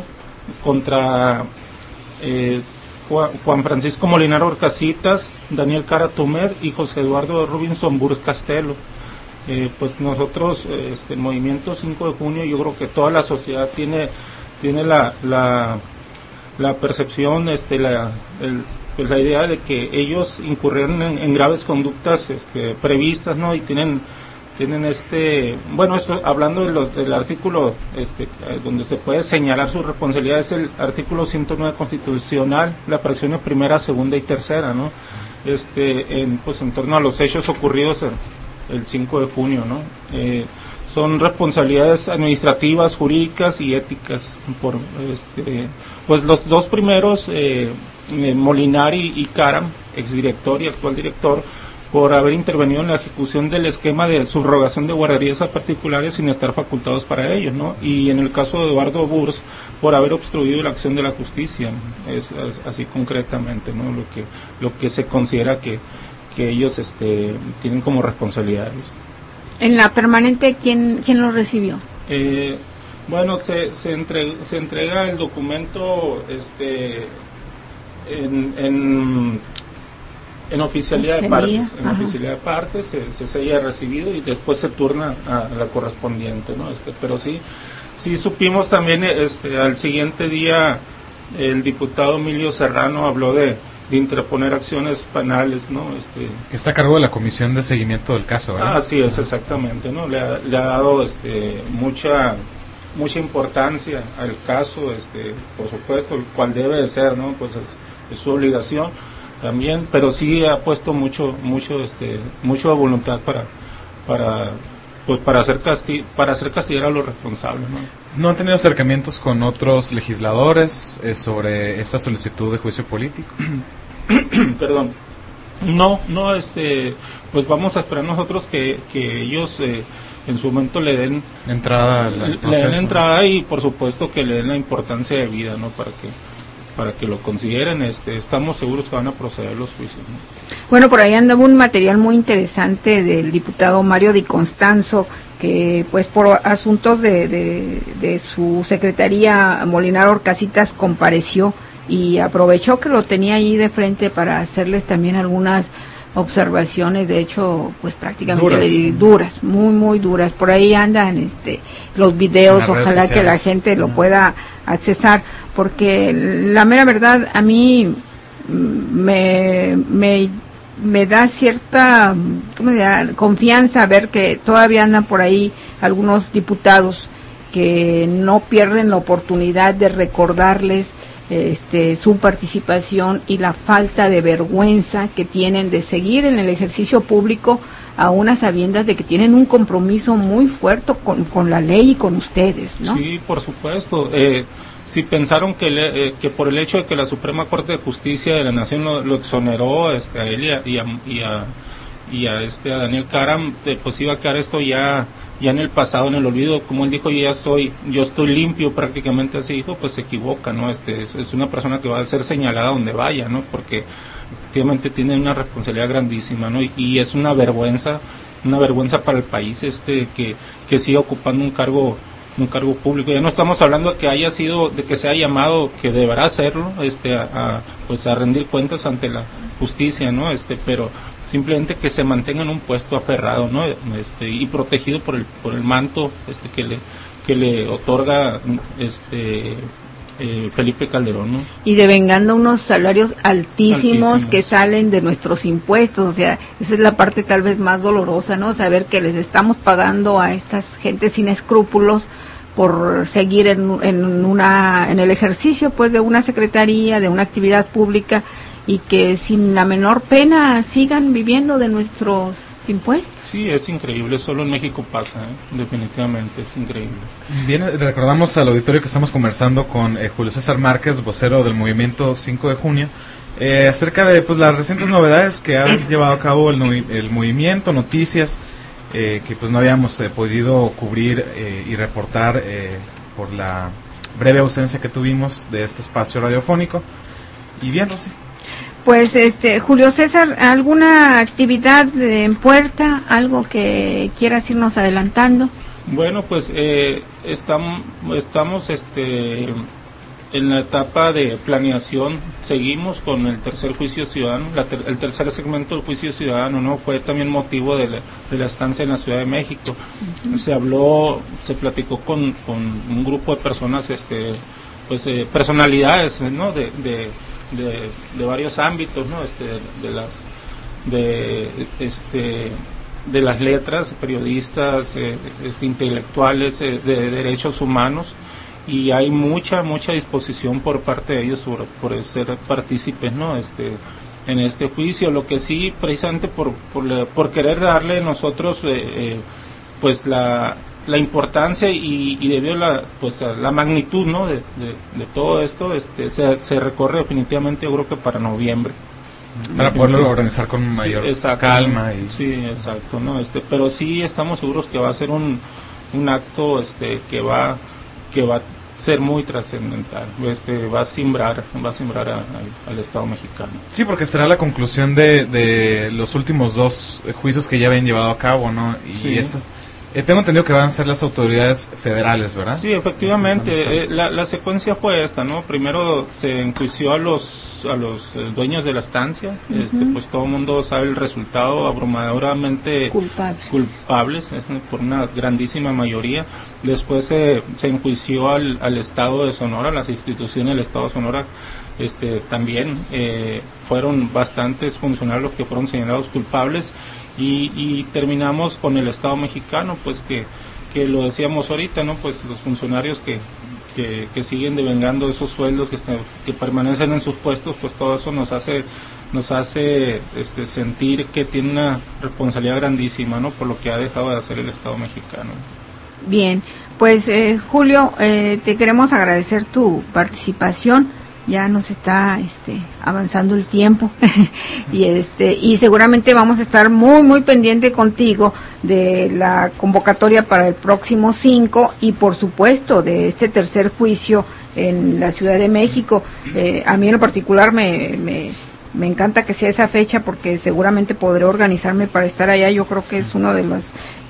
contra eh, Juan Francisco Molinar Orcasitas, Daniel Cara Tumer y José Eduardo Robinson Burs Castelo. Eh, pues nosotros, este, el movimiento cinco de junio, yo creo que toda la sociedad tiene tiene la la, la percepción, este, la el, pues la idea de que ellos incurrieron en, en graves conductas, este, previstas, ¿no? Y tienen tienen este, bueno, esto hablando de los, del artículo, este, eh, donde se puede señalar su responsabilidad es el artículo ciento nueve constitucional, la fracción primera, segunda y tercera, ¿no? Este, en, pues en torno a los hechos ocurridos el, el cinco de junio, ¿no? Eh, son responsabilidades administrativas, jurídicas y éticas por, este, pues los dos primeros, eh, Molinar y, y Caram, exdirector y actual director, por haber intervenido en la ejecución del esquema de subrogación de guarderías a particulares sin estar facultados para ello, ¿no? Y en el caso de Eduardo Burs, por haber obstruido la acción de la justicia, es, es así concretamente, ¿no? Lo que lo que se considera que, que ellos este, tienen como responsabilidades. En la permanente, ¿quién quién lo recibió? Eh, bueno, se se entrega, se entrega el documento este en, en en oficialidad de partes, en Ajá. oficialidad de partes se, se sella recibido y después se turna a la correspondiente, ¿no? Este, pero sí, sí supimos también, este, al siguiente día el diputado Emilio Serrano habló de, de interponer acciones penales, ¿no? Este, que está a cargo de la comisión de seguimiento del caso, ¿verdad? Así es, exactamente, ¿no? Le ha, le ha dado, este, mucha mucha importancia al caso, este, por supuesto, el cual debe de ser, ¿no? Pues es, es su obligación también, pero sí ha puesto mucho mucho este mucho de voluntad para para pues para hacer casti para hacer castigar a los responsables, ¿no? ¿No han tenido acercamientos con otros legisladores eh, sobre esta solicitud de juicio político? Perdón. No, no, este, pues vamos a esperar nosotros que que ellos eh, en su momento le den entrada le, le den entrada y por supuesto que le den la importancia de vida, ¿no? Para que para que lo consideren, este, estamos seguros que van a proceder los juicios, ¿no? Bueno, por ahí andaba un material muy interesante del diputado Mario Di Constanzo, que pues por asuntos de, de, de su secretaría, Molinar Orcasitas compareció y aprovechó que lo tenía ahí de frente para hacerles también algunas observaciones, de hecho, pues prácticamente duras, le, duras muy, muy duras. Por ahí andan este los videos, ojalá que la gente lo pueda accesar, porque la mera verdad a mí me, me, me da cierta ¿cómo dirá? Confianza ver que todavía andan por ahí algunos diputados que no pierden la oportunidad de recordarles este su participación y la falta de vergüenza que tienen de seguir en el ejercicio público a unas sabiendas de que tienen un compromiso muy fuerte con, con la ley y con ustedes, ¿no? Sí, por supuesto. Eh, si pensaron que le, eh, que por el hecho de que la Suprema Corte de Justicia de la Nación lo, lo exoneró este, a él y a, y a, y a, y a este a Daniel Caram, eh, pues iba a quedar esto ya ya en el pasado, en el olvido, como él dijo, yo ya soy, yo estoy limpio, prácticamente así dijo, pues se equivoca, ¿no? Este es, es una persona que va a ser señalada donde vaya, ¿no? Porque efectivamente tiene una responsabilidad grandísima, ¿no? Y, y es una vergüenza, una vergüenza para el país este que, que siga ocupando un cargo un cargo público. Ya no estamos hablando de que haya sido, de que se haya llamado, que deberá hacerlo, este, a, a, pues a rendir cuentas ante la justicia, ¿no? Este, pero simplemente que se mantenga en un puesto aferrado, ¿no? Este, y protegido por el, por el manto, este, que le, que le otorga, este, eh, Felipe Calderón, ¿no? Y devengando unos salarios altísimos, Altísimos. que salen de nuestros impuestos, o sea, esa es la parte tal vez más dolorosa, ¿no? Saber que les estamos pagando a estas gentes sin escrúpulos por seguir en, en una en el ejercicio pues de una secretaría, de una actividad pública, y que sin la menor pena sigan viviendo de nuestros impuestos. Sí, es increíble, solo en México pasa, ¿eh? Definitivamente, es increíble. Bien, recordamos al auditorio que estamos conversando con eh, Julio César Márquez, vocero del movimiento cinco de junio, eh, acerca de pues las recientes novedades que ha llevado a cabo el, el movimiento, noticias eh, que pues no habíamos eh, podido cubrir eh, y reportar eh, por la breve ausencia que tuvimos de este espacio radiofónico. Y bien, Rosy. Pues, este, Julio César, ¿alguna actividad en puerta, algo que quieras irnos adelantando? Bueno, pues eh, estamos, estamos este, en la etapa de planeación, seguimos con el tercer juicio ciudadano, la ter, el tercer segmento del juicio ciudadano, ¿no? Fue también motivo de la, de la estancia en la Ciudad de México. Uh-huh. Se habló, se platicó con, con un grupo de personas, este, pues eh, personalidades, ¿no? De, de De, de varios ámbitos, ¿no? Este, de, de las de este de las letras, periodistas, eh, este, intelectuales, eh, de derechos humanos, y hay mucha mucha disposición por parte de ellos por, por ser partícipes, ¿no? Este en este juicio. Lo que sí, precisamente por por, por querer darle nosotros eh, eh, pues la la importancia y, y debido a la, pues a la magnitud, ¿no? de, de, de todo esto, este se, se recorre definitivamente, yo creo que para noviembre, para poderlo organizar con mayor sí, exacto, calma y... sí, exacto, no este pero sí estamos seguros que va a ser un un acto este que va que va a ser muy trascendental, este va a simbrar va a simbrar a, a, al Estado mexicano. Sí, porque será la conclusión de, de los últimos dos juicios que ya habían llevado a cabo, ¿no? Y sí. esas Eh, tengo entendido que van a ser las autoridades federales, ¿verdad? Sí, efectivamente. Eh, la, la secuencia fue esta, ¿no? Primero se enjuició a los a los eh, dueños de la estancia. Uh-huh. Este, pues todo el mundo sabe el resultado, abrumadoramente culpables, culpables es, por una grandísima mayoría. Después se, se enjuició al, al Estado de Sonora, las instituciones del Estado de Sonora. Este, también eh, fueron bastantes funcionarios los que fueron señalados culpables. Y, y terminamos con el Estado mexicano, pues que, que lo decíamos ahorita, ¿no? Pues los funcionarios que, que, que siguen devengando esos sueldos, que, se, que permanecen en sus puestos, pues todo eso nos hace nos hace este, sentir que tiene una responsabilidad grandísima, ¿no? Por lo que ha dejado de hacer el Estado mexicano. Bien, pues eh, Julio, eh, te queremos agradecer tu participación. Ya nos está este avanzando el tiempo y este y seguramente vamos a estar muy muy pendiente contigo de la convocatoria para el próximo cinco y por supuesto de este tercer juicio en la Ciudad de México. Eh, a mí en lo particular me, me me encanta que sea esa fecha porque seguramente podré organizarme para estar allá. Yo creo que es uno de los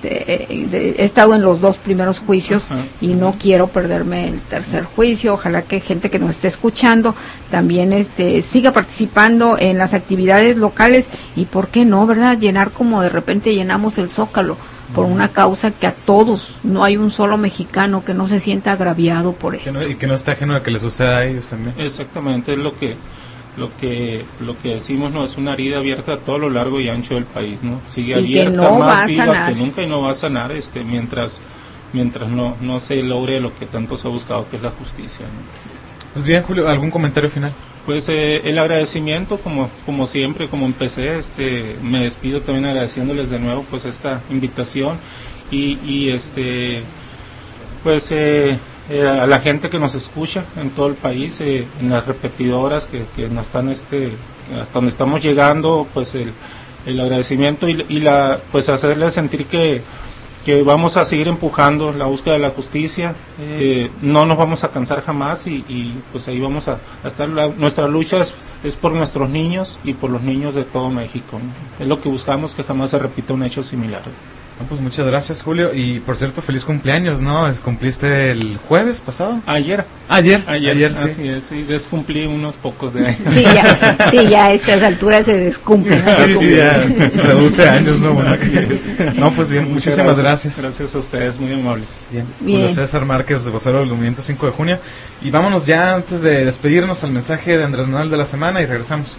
de, de, he estado en los dos primeros juicios y no quiero perderme el tercer juicio. Ojalá que gente que nos esté escuchando también este siga participando en las actividades locales y por qué no, ¿verdad? Llenar como de repente llenamos el Zócalo por una causa que a todos, no hay un solo mexicano que no se sienta agraviado por eso. Que no, y que no esté ajeno a que le suceda a ellos también. Exactamente, es lo que lo que lo que decimos, no es una herida abierta a todo lo largo y ancho del país, no sigue y abierta, no más viva que nunca y no va a sanar este mientras mientras no no se logre lo que tanto se ha buscado, que es la justicia, ¿no? Pues bien, Julio, ¿algún comentario final? Pues eh, el agradecimiento, como como siempre, como empecé, este me despido también agradeciéndoles de nuevo pues esta invitación y, y este pues eh, Eh, a la gente que nos escucha en todo el país, eh, en las repetidoras que, que nos están este hasta donde estamos llegando, pues el, el agradecimiento y, y la pues hacerles sentir que que vamos a seguir empujando la búsqueda de la justicia, eh, no nos vamos a cansar jamás y, y pues ahí vamos a, a estar. La, nuestra lucha es, es por nuestros niños y por los niños de todo México, ¿no? Es lo que buscamos, que jamás se repita un hecho similar. No, pues muchas gracias, Julio. Y por cierto, feliz cumpleaños, ¿no? Es, ¿Cumpliste el jueves pasado? Ayer. Ayer, ayer, ayer sí. Así es, sí, descumplí unos pocos de años. Sí, ya, sí, ya a estas alturas se descumple. ¿no? Sí, sí, ya reduce años, ¿no? Bueno, no, pues bien, muchas muchísimas gracias. gracias. Gracias a ustedes, muy amables. Bien. Bien. Julio César Márquez, vocero del movimiento cinco de junio. Y vámonos ya, antes de despedirnos, al mensaje de Andrés Manuel de la semana y regresamos.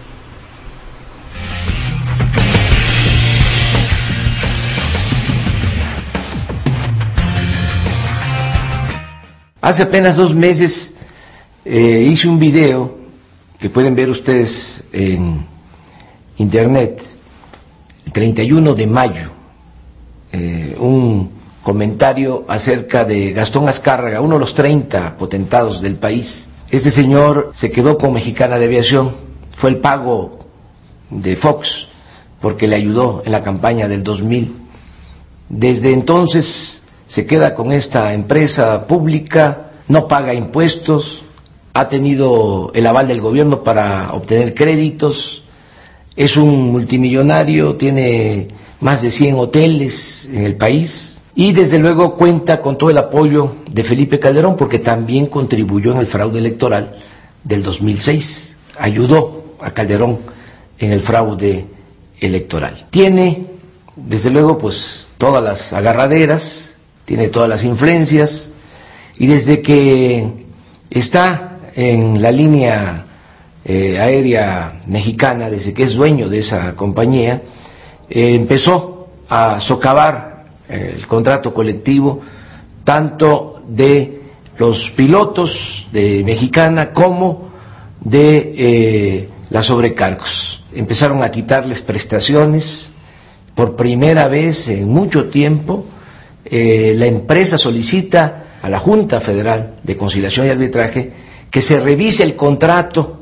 Hace apenas dos meses eh, hice un video que pueden ver ustedes en internet, el treinta y uno de mayo, eh, un comentario acerca de Gastón Azcárraga, uno de los treinta potentados del país. Este señor se quedó con Mexicana de Aviación, fue el pago de Fox porque le ayudó en la campaña del dos mil. Desde entonces se queda con esta empresa pública, no paga impuestos, ha tenido el aval del gobierno para obtener créditos, es un multimillonario, tiene más de cien hoteles en el país y desde luego cuenta con todo el apoyo de Felipe Calderón porque también contribuyó en el fraude electoral del dos mil seis, ayudó a Calderón en el fraude electoral. Tiene desde luego pues todas las agarraderas, tiene todas las influencias y desde que está en la línea eh, aérea mexicana, desde que es dueño de esa compañía, eh, empezó a socavar eh, el contrato colectivo tanto de los pilotos de Mexicana como de eh, las sobrecargos. Empezaron a quitarles prestaciones por primera vez en mucho tiempo. Eh, la empresa solicita a la Junta Federal de Conciliación y Arbitraje que se revise el contrato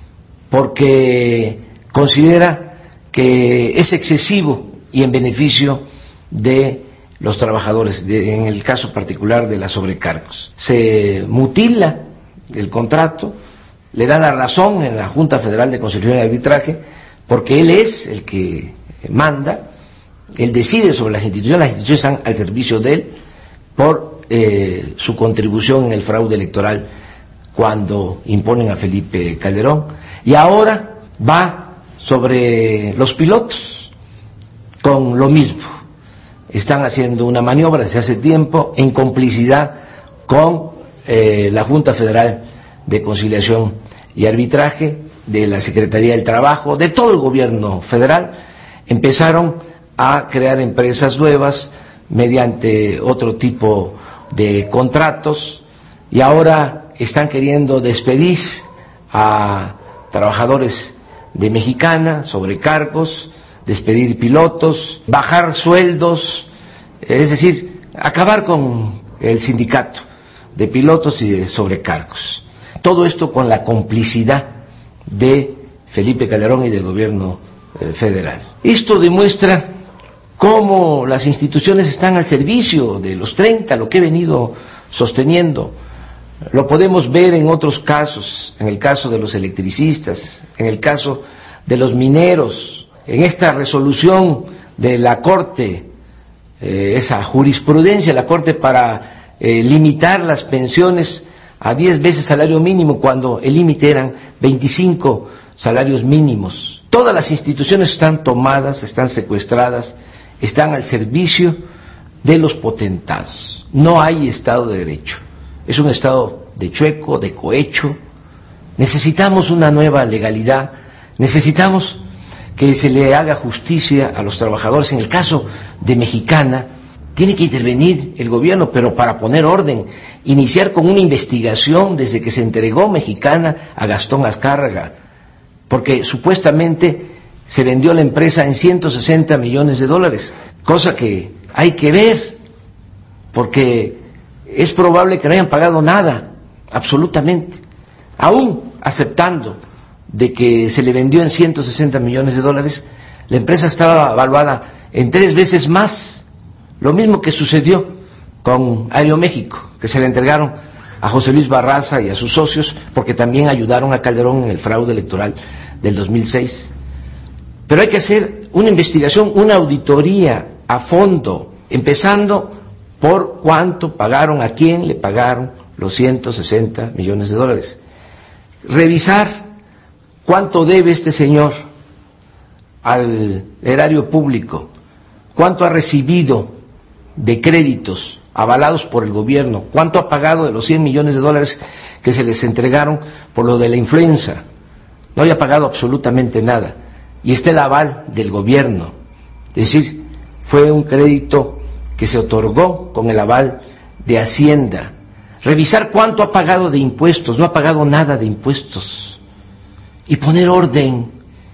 porque considera que es excesivo y en beneficio de los trabajadores, de, en el caso particular de las sobrecargos. Se mutila el contrato, le da la razón en la Junta Federal de Conciliación y Arbitraje porque él es el que manda. Él decide sobre las instituciones, las instituciones están al servicio de él por eh, su contribución en el fraude electoral cuando imponen a Felipe Calderón. Y ahora va sobre los pilotos con lo mismo. Están haciendo una maniobra desde hace tiempo en complicidad con eh, la Junta Federal de Conciliación y Arbitraje, de la Secretaría del Trabajo, de todo el gobierno federal. Empezaron a crear empresas nuevas mediante otro tipo de contratos y ahora están queriendo despedir a trabajadores de Mexicana, sobrecargos, despedir pilotos, bajar sueldos, es decir, acabar con el sindicato de pilotos y de sobrecargos. Todo esto con la complicidad de Felipe Calderón y del gobierno eh, federal. Esto demuestra cómo las instituciones están al servicio de los treinta, lo que he venido sosteniendo. Lo podemos ver en otros casos, en el caso de los electricistas, en el caso de los mineros, en esta resolución de la Corte, eh, esa jurisprudencia de la Corte para eh, limitar las pensiones a diez veces salario mínimo cuando el límite eran veinticinco salarios mínimos. Todas las instituciones están tomadas, están secuestradas, están al servicio de los potentados. No hay Estado de Derecho. Es un Estado de chueco, de cohecho. Necesitamos una nueva legalidad. Necesitamos que se le haga justicia a los trabajadores. En el caso de Mexicana, tiene que intervenir el gobierno, pero para poner orden, iniciar con una investigación desde que se entregó Mexicana a Gastón Azcárraga, porque supuestamente se vendió la empresa en ciento sesenta millones de dólares, cosa que hay que ver, porque es probable que no hayan pagado nada, absolutamente, aún aceptando de que se le vendió en ciento sesenta millones de dólares, la empresa estaba valuada en tres veces más, lo mismo que sucedió con Aeroméxico, que se le entregaron a José Luis Barraza y a sus socios, porque también ayudaron a Calderón en el fraude electoral del dos mil seis. Pero hay que hacer una investigación, una auditoría a fondo empezando por cuánto pagaron, a quién le pagaron los ciento sesenta millones de dólares. Revisar cuánto debe este señor al erario público, cuánto ha recibido de créditos avalados por el gobierno, cuánto ha pagado de los cien millones de dólares que se les entregaron por lo de la influenza. No había pagado absolutamente nada. Y está el aval del gobierno. Es decir, fue un crédito que se otorgó con el aval de Hacienda. Revisar cuánto ha pagado de impuestos, no ha pagado nada de impuestos. Y poner orden.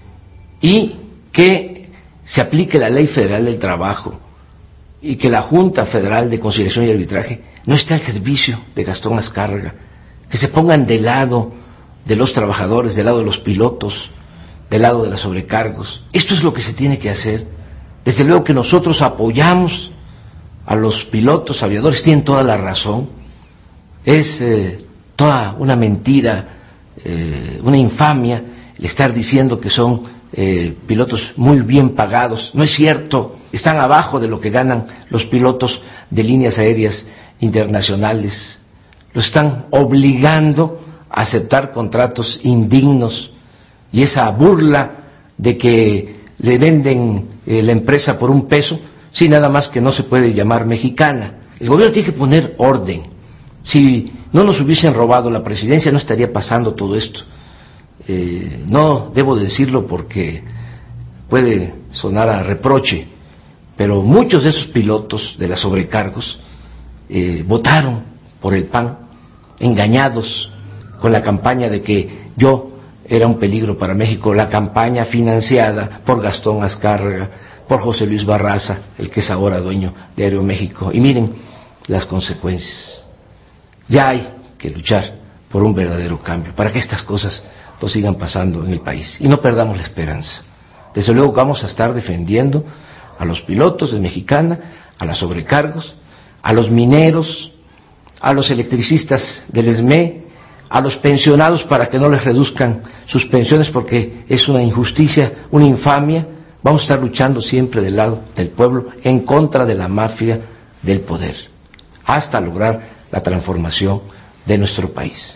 Y que se aplique la Ley Federal del Trabajo. Y que la Junta Federal de Conciliación y Arbitraje no esté al servicio de Gastón Azcárraga. Que se pongan del lado de los trabajadores, del lado de los pilotos, del lado de los sobrecargos. Esto es lo que se tiene que hacer. Desde luego que nosotros apoyamos a los pilotos, aviadores, tienen toda la razón. Es eh, toda una mentira, eh, una infamia el estar diciendo que son eh, pilotos muy bien pagados. No es cierto, están abajo de lo que ganan los pilotos de líneas aéreas internacionales. Los están obligando a aceptar contratos indignos, y esa burla de que le venden eh, la empresa por un peso, sí, nada más que no se puede llamar mexicana. El gobierno tiene que poner orden. Si no nos hubiesen robado la presidencia, no estaría pasando todo esto. Eh, no debo decirlo porque puede sonar a reproche, pero muchos de esos pilotos de las sobrecargos eh, votaron por el P A N, engañados con la campaña de que yo era un peligro para México, la campaña financiada por Gastón Azcárraga, por José Luis Barraza, el que es ahora dueño de Aeroméxico. Y miren las consecuencias. Ya hay que luchar por un verdadero cambio, para que estas cosas no sigan pasando en el país. Y no perdamos la esperanza. Desde luego vamos a estar defendiendo a los pilotos de Mexicana, a los sobrecargos, a los mineros, a los electricistas del E S M E, a los pensionados para que no les reduzcan sus pensiones porque es una injusticia, una infamia. Vamos a estar luchando siempre del lado del pueblo en contra de la mafia del poder, hasta lograr la transformación de nuestro país.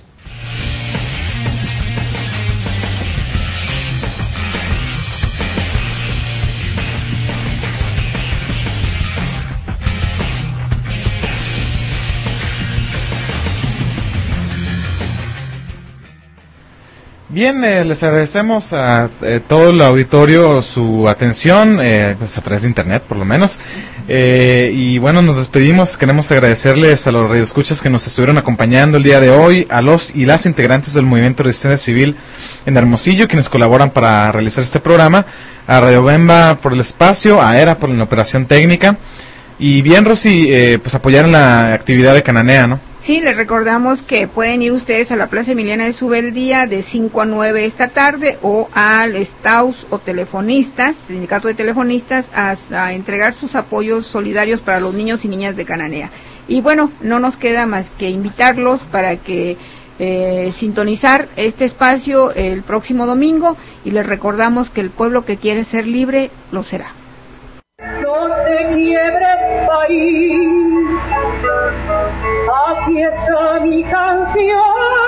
Bien, eh, les agradecemos a eh, todo el auditorio su atención, eh, pues a través de internet por lo menos, eh, y bueno, nos despedimos. Queremos agradecerles a los radioescuchas que nos estuvieron acompañando el día de hoy, a los y las integrantes del Movimiento de Resistencia Civil en Hermosillo, quienes colaboran para realizar este programa, a Radio Bemba por el espacio, a ERA por la operación técnica, y bien, Rosy, eh, pues apoyar en la actividad de Cananea, ¿no? Sí, les recordamos que pueden ir ustedes a la Plaza Emiliana de Subeldía de cinco a nueve esta tarde, o al Staus o Telefonistas, Sindicato de Telefonistas, a, a entregar sus apoyos solidarios para los niños y niñas de Cananea. Y bueno, no nos queda más que invitarlos para que eh, sintonizar este espacio el próximo domingo, y les recordamos que el pueblo que quiere ser libre, lo será. No te quiebres, país, aquí está mi canción,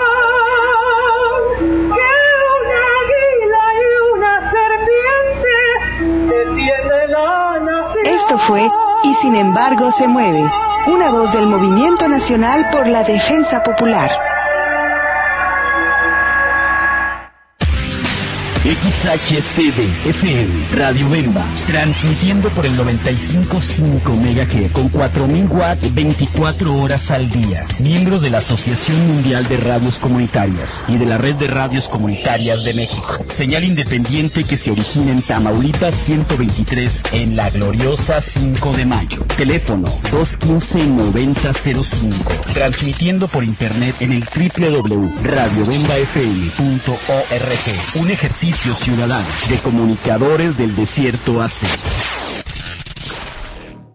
que un águila y una serpiente defiende la nación. Esto fue Y sin embargo se mueve, una voz del Movimiento Nacional por la Defensa Popular. X H C D F M, Radio Bemba, transmitiendo por el noventa y cinco punto cinco megahertz con cuatro mil watts veinticuatro horas al día. Miembro de la Asociación Mundial de Radios Comunitarias y de la Red de Radios Comunitarias de México. Señal independiente que se origina en Tamaulipas ciento veintitrés, en la gloriosa cinco de mayo. Teléfono dos uno cinco, nueve cero cero cinco. Transmitiendo por internet en el doble u doble u doble u punto radio bemba f m punto org. Un ejercicio ciudadano de comunicadores del desierto A C.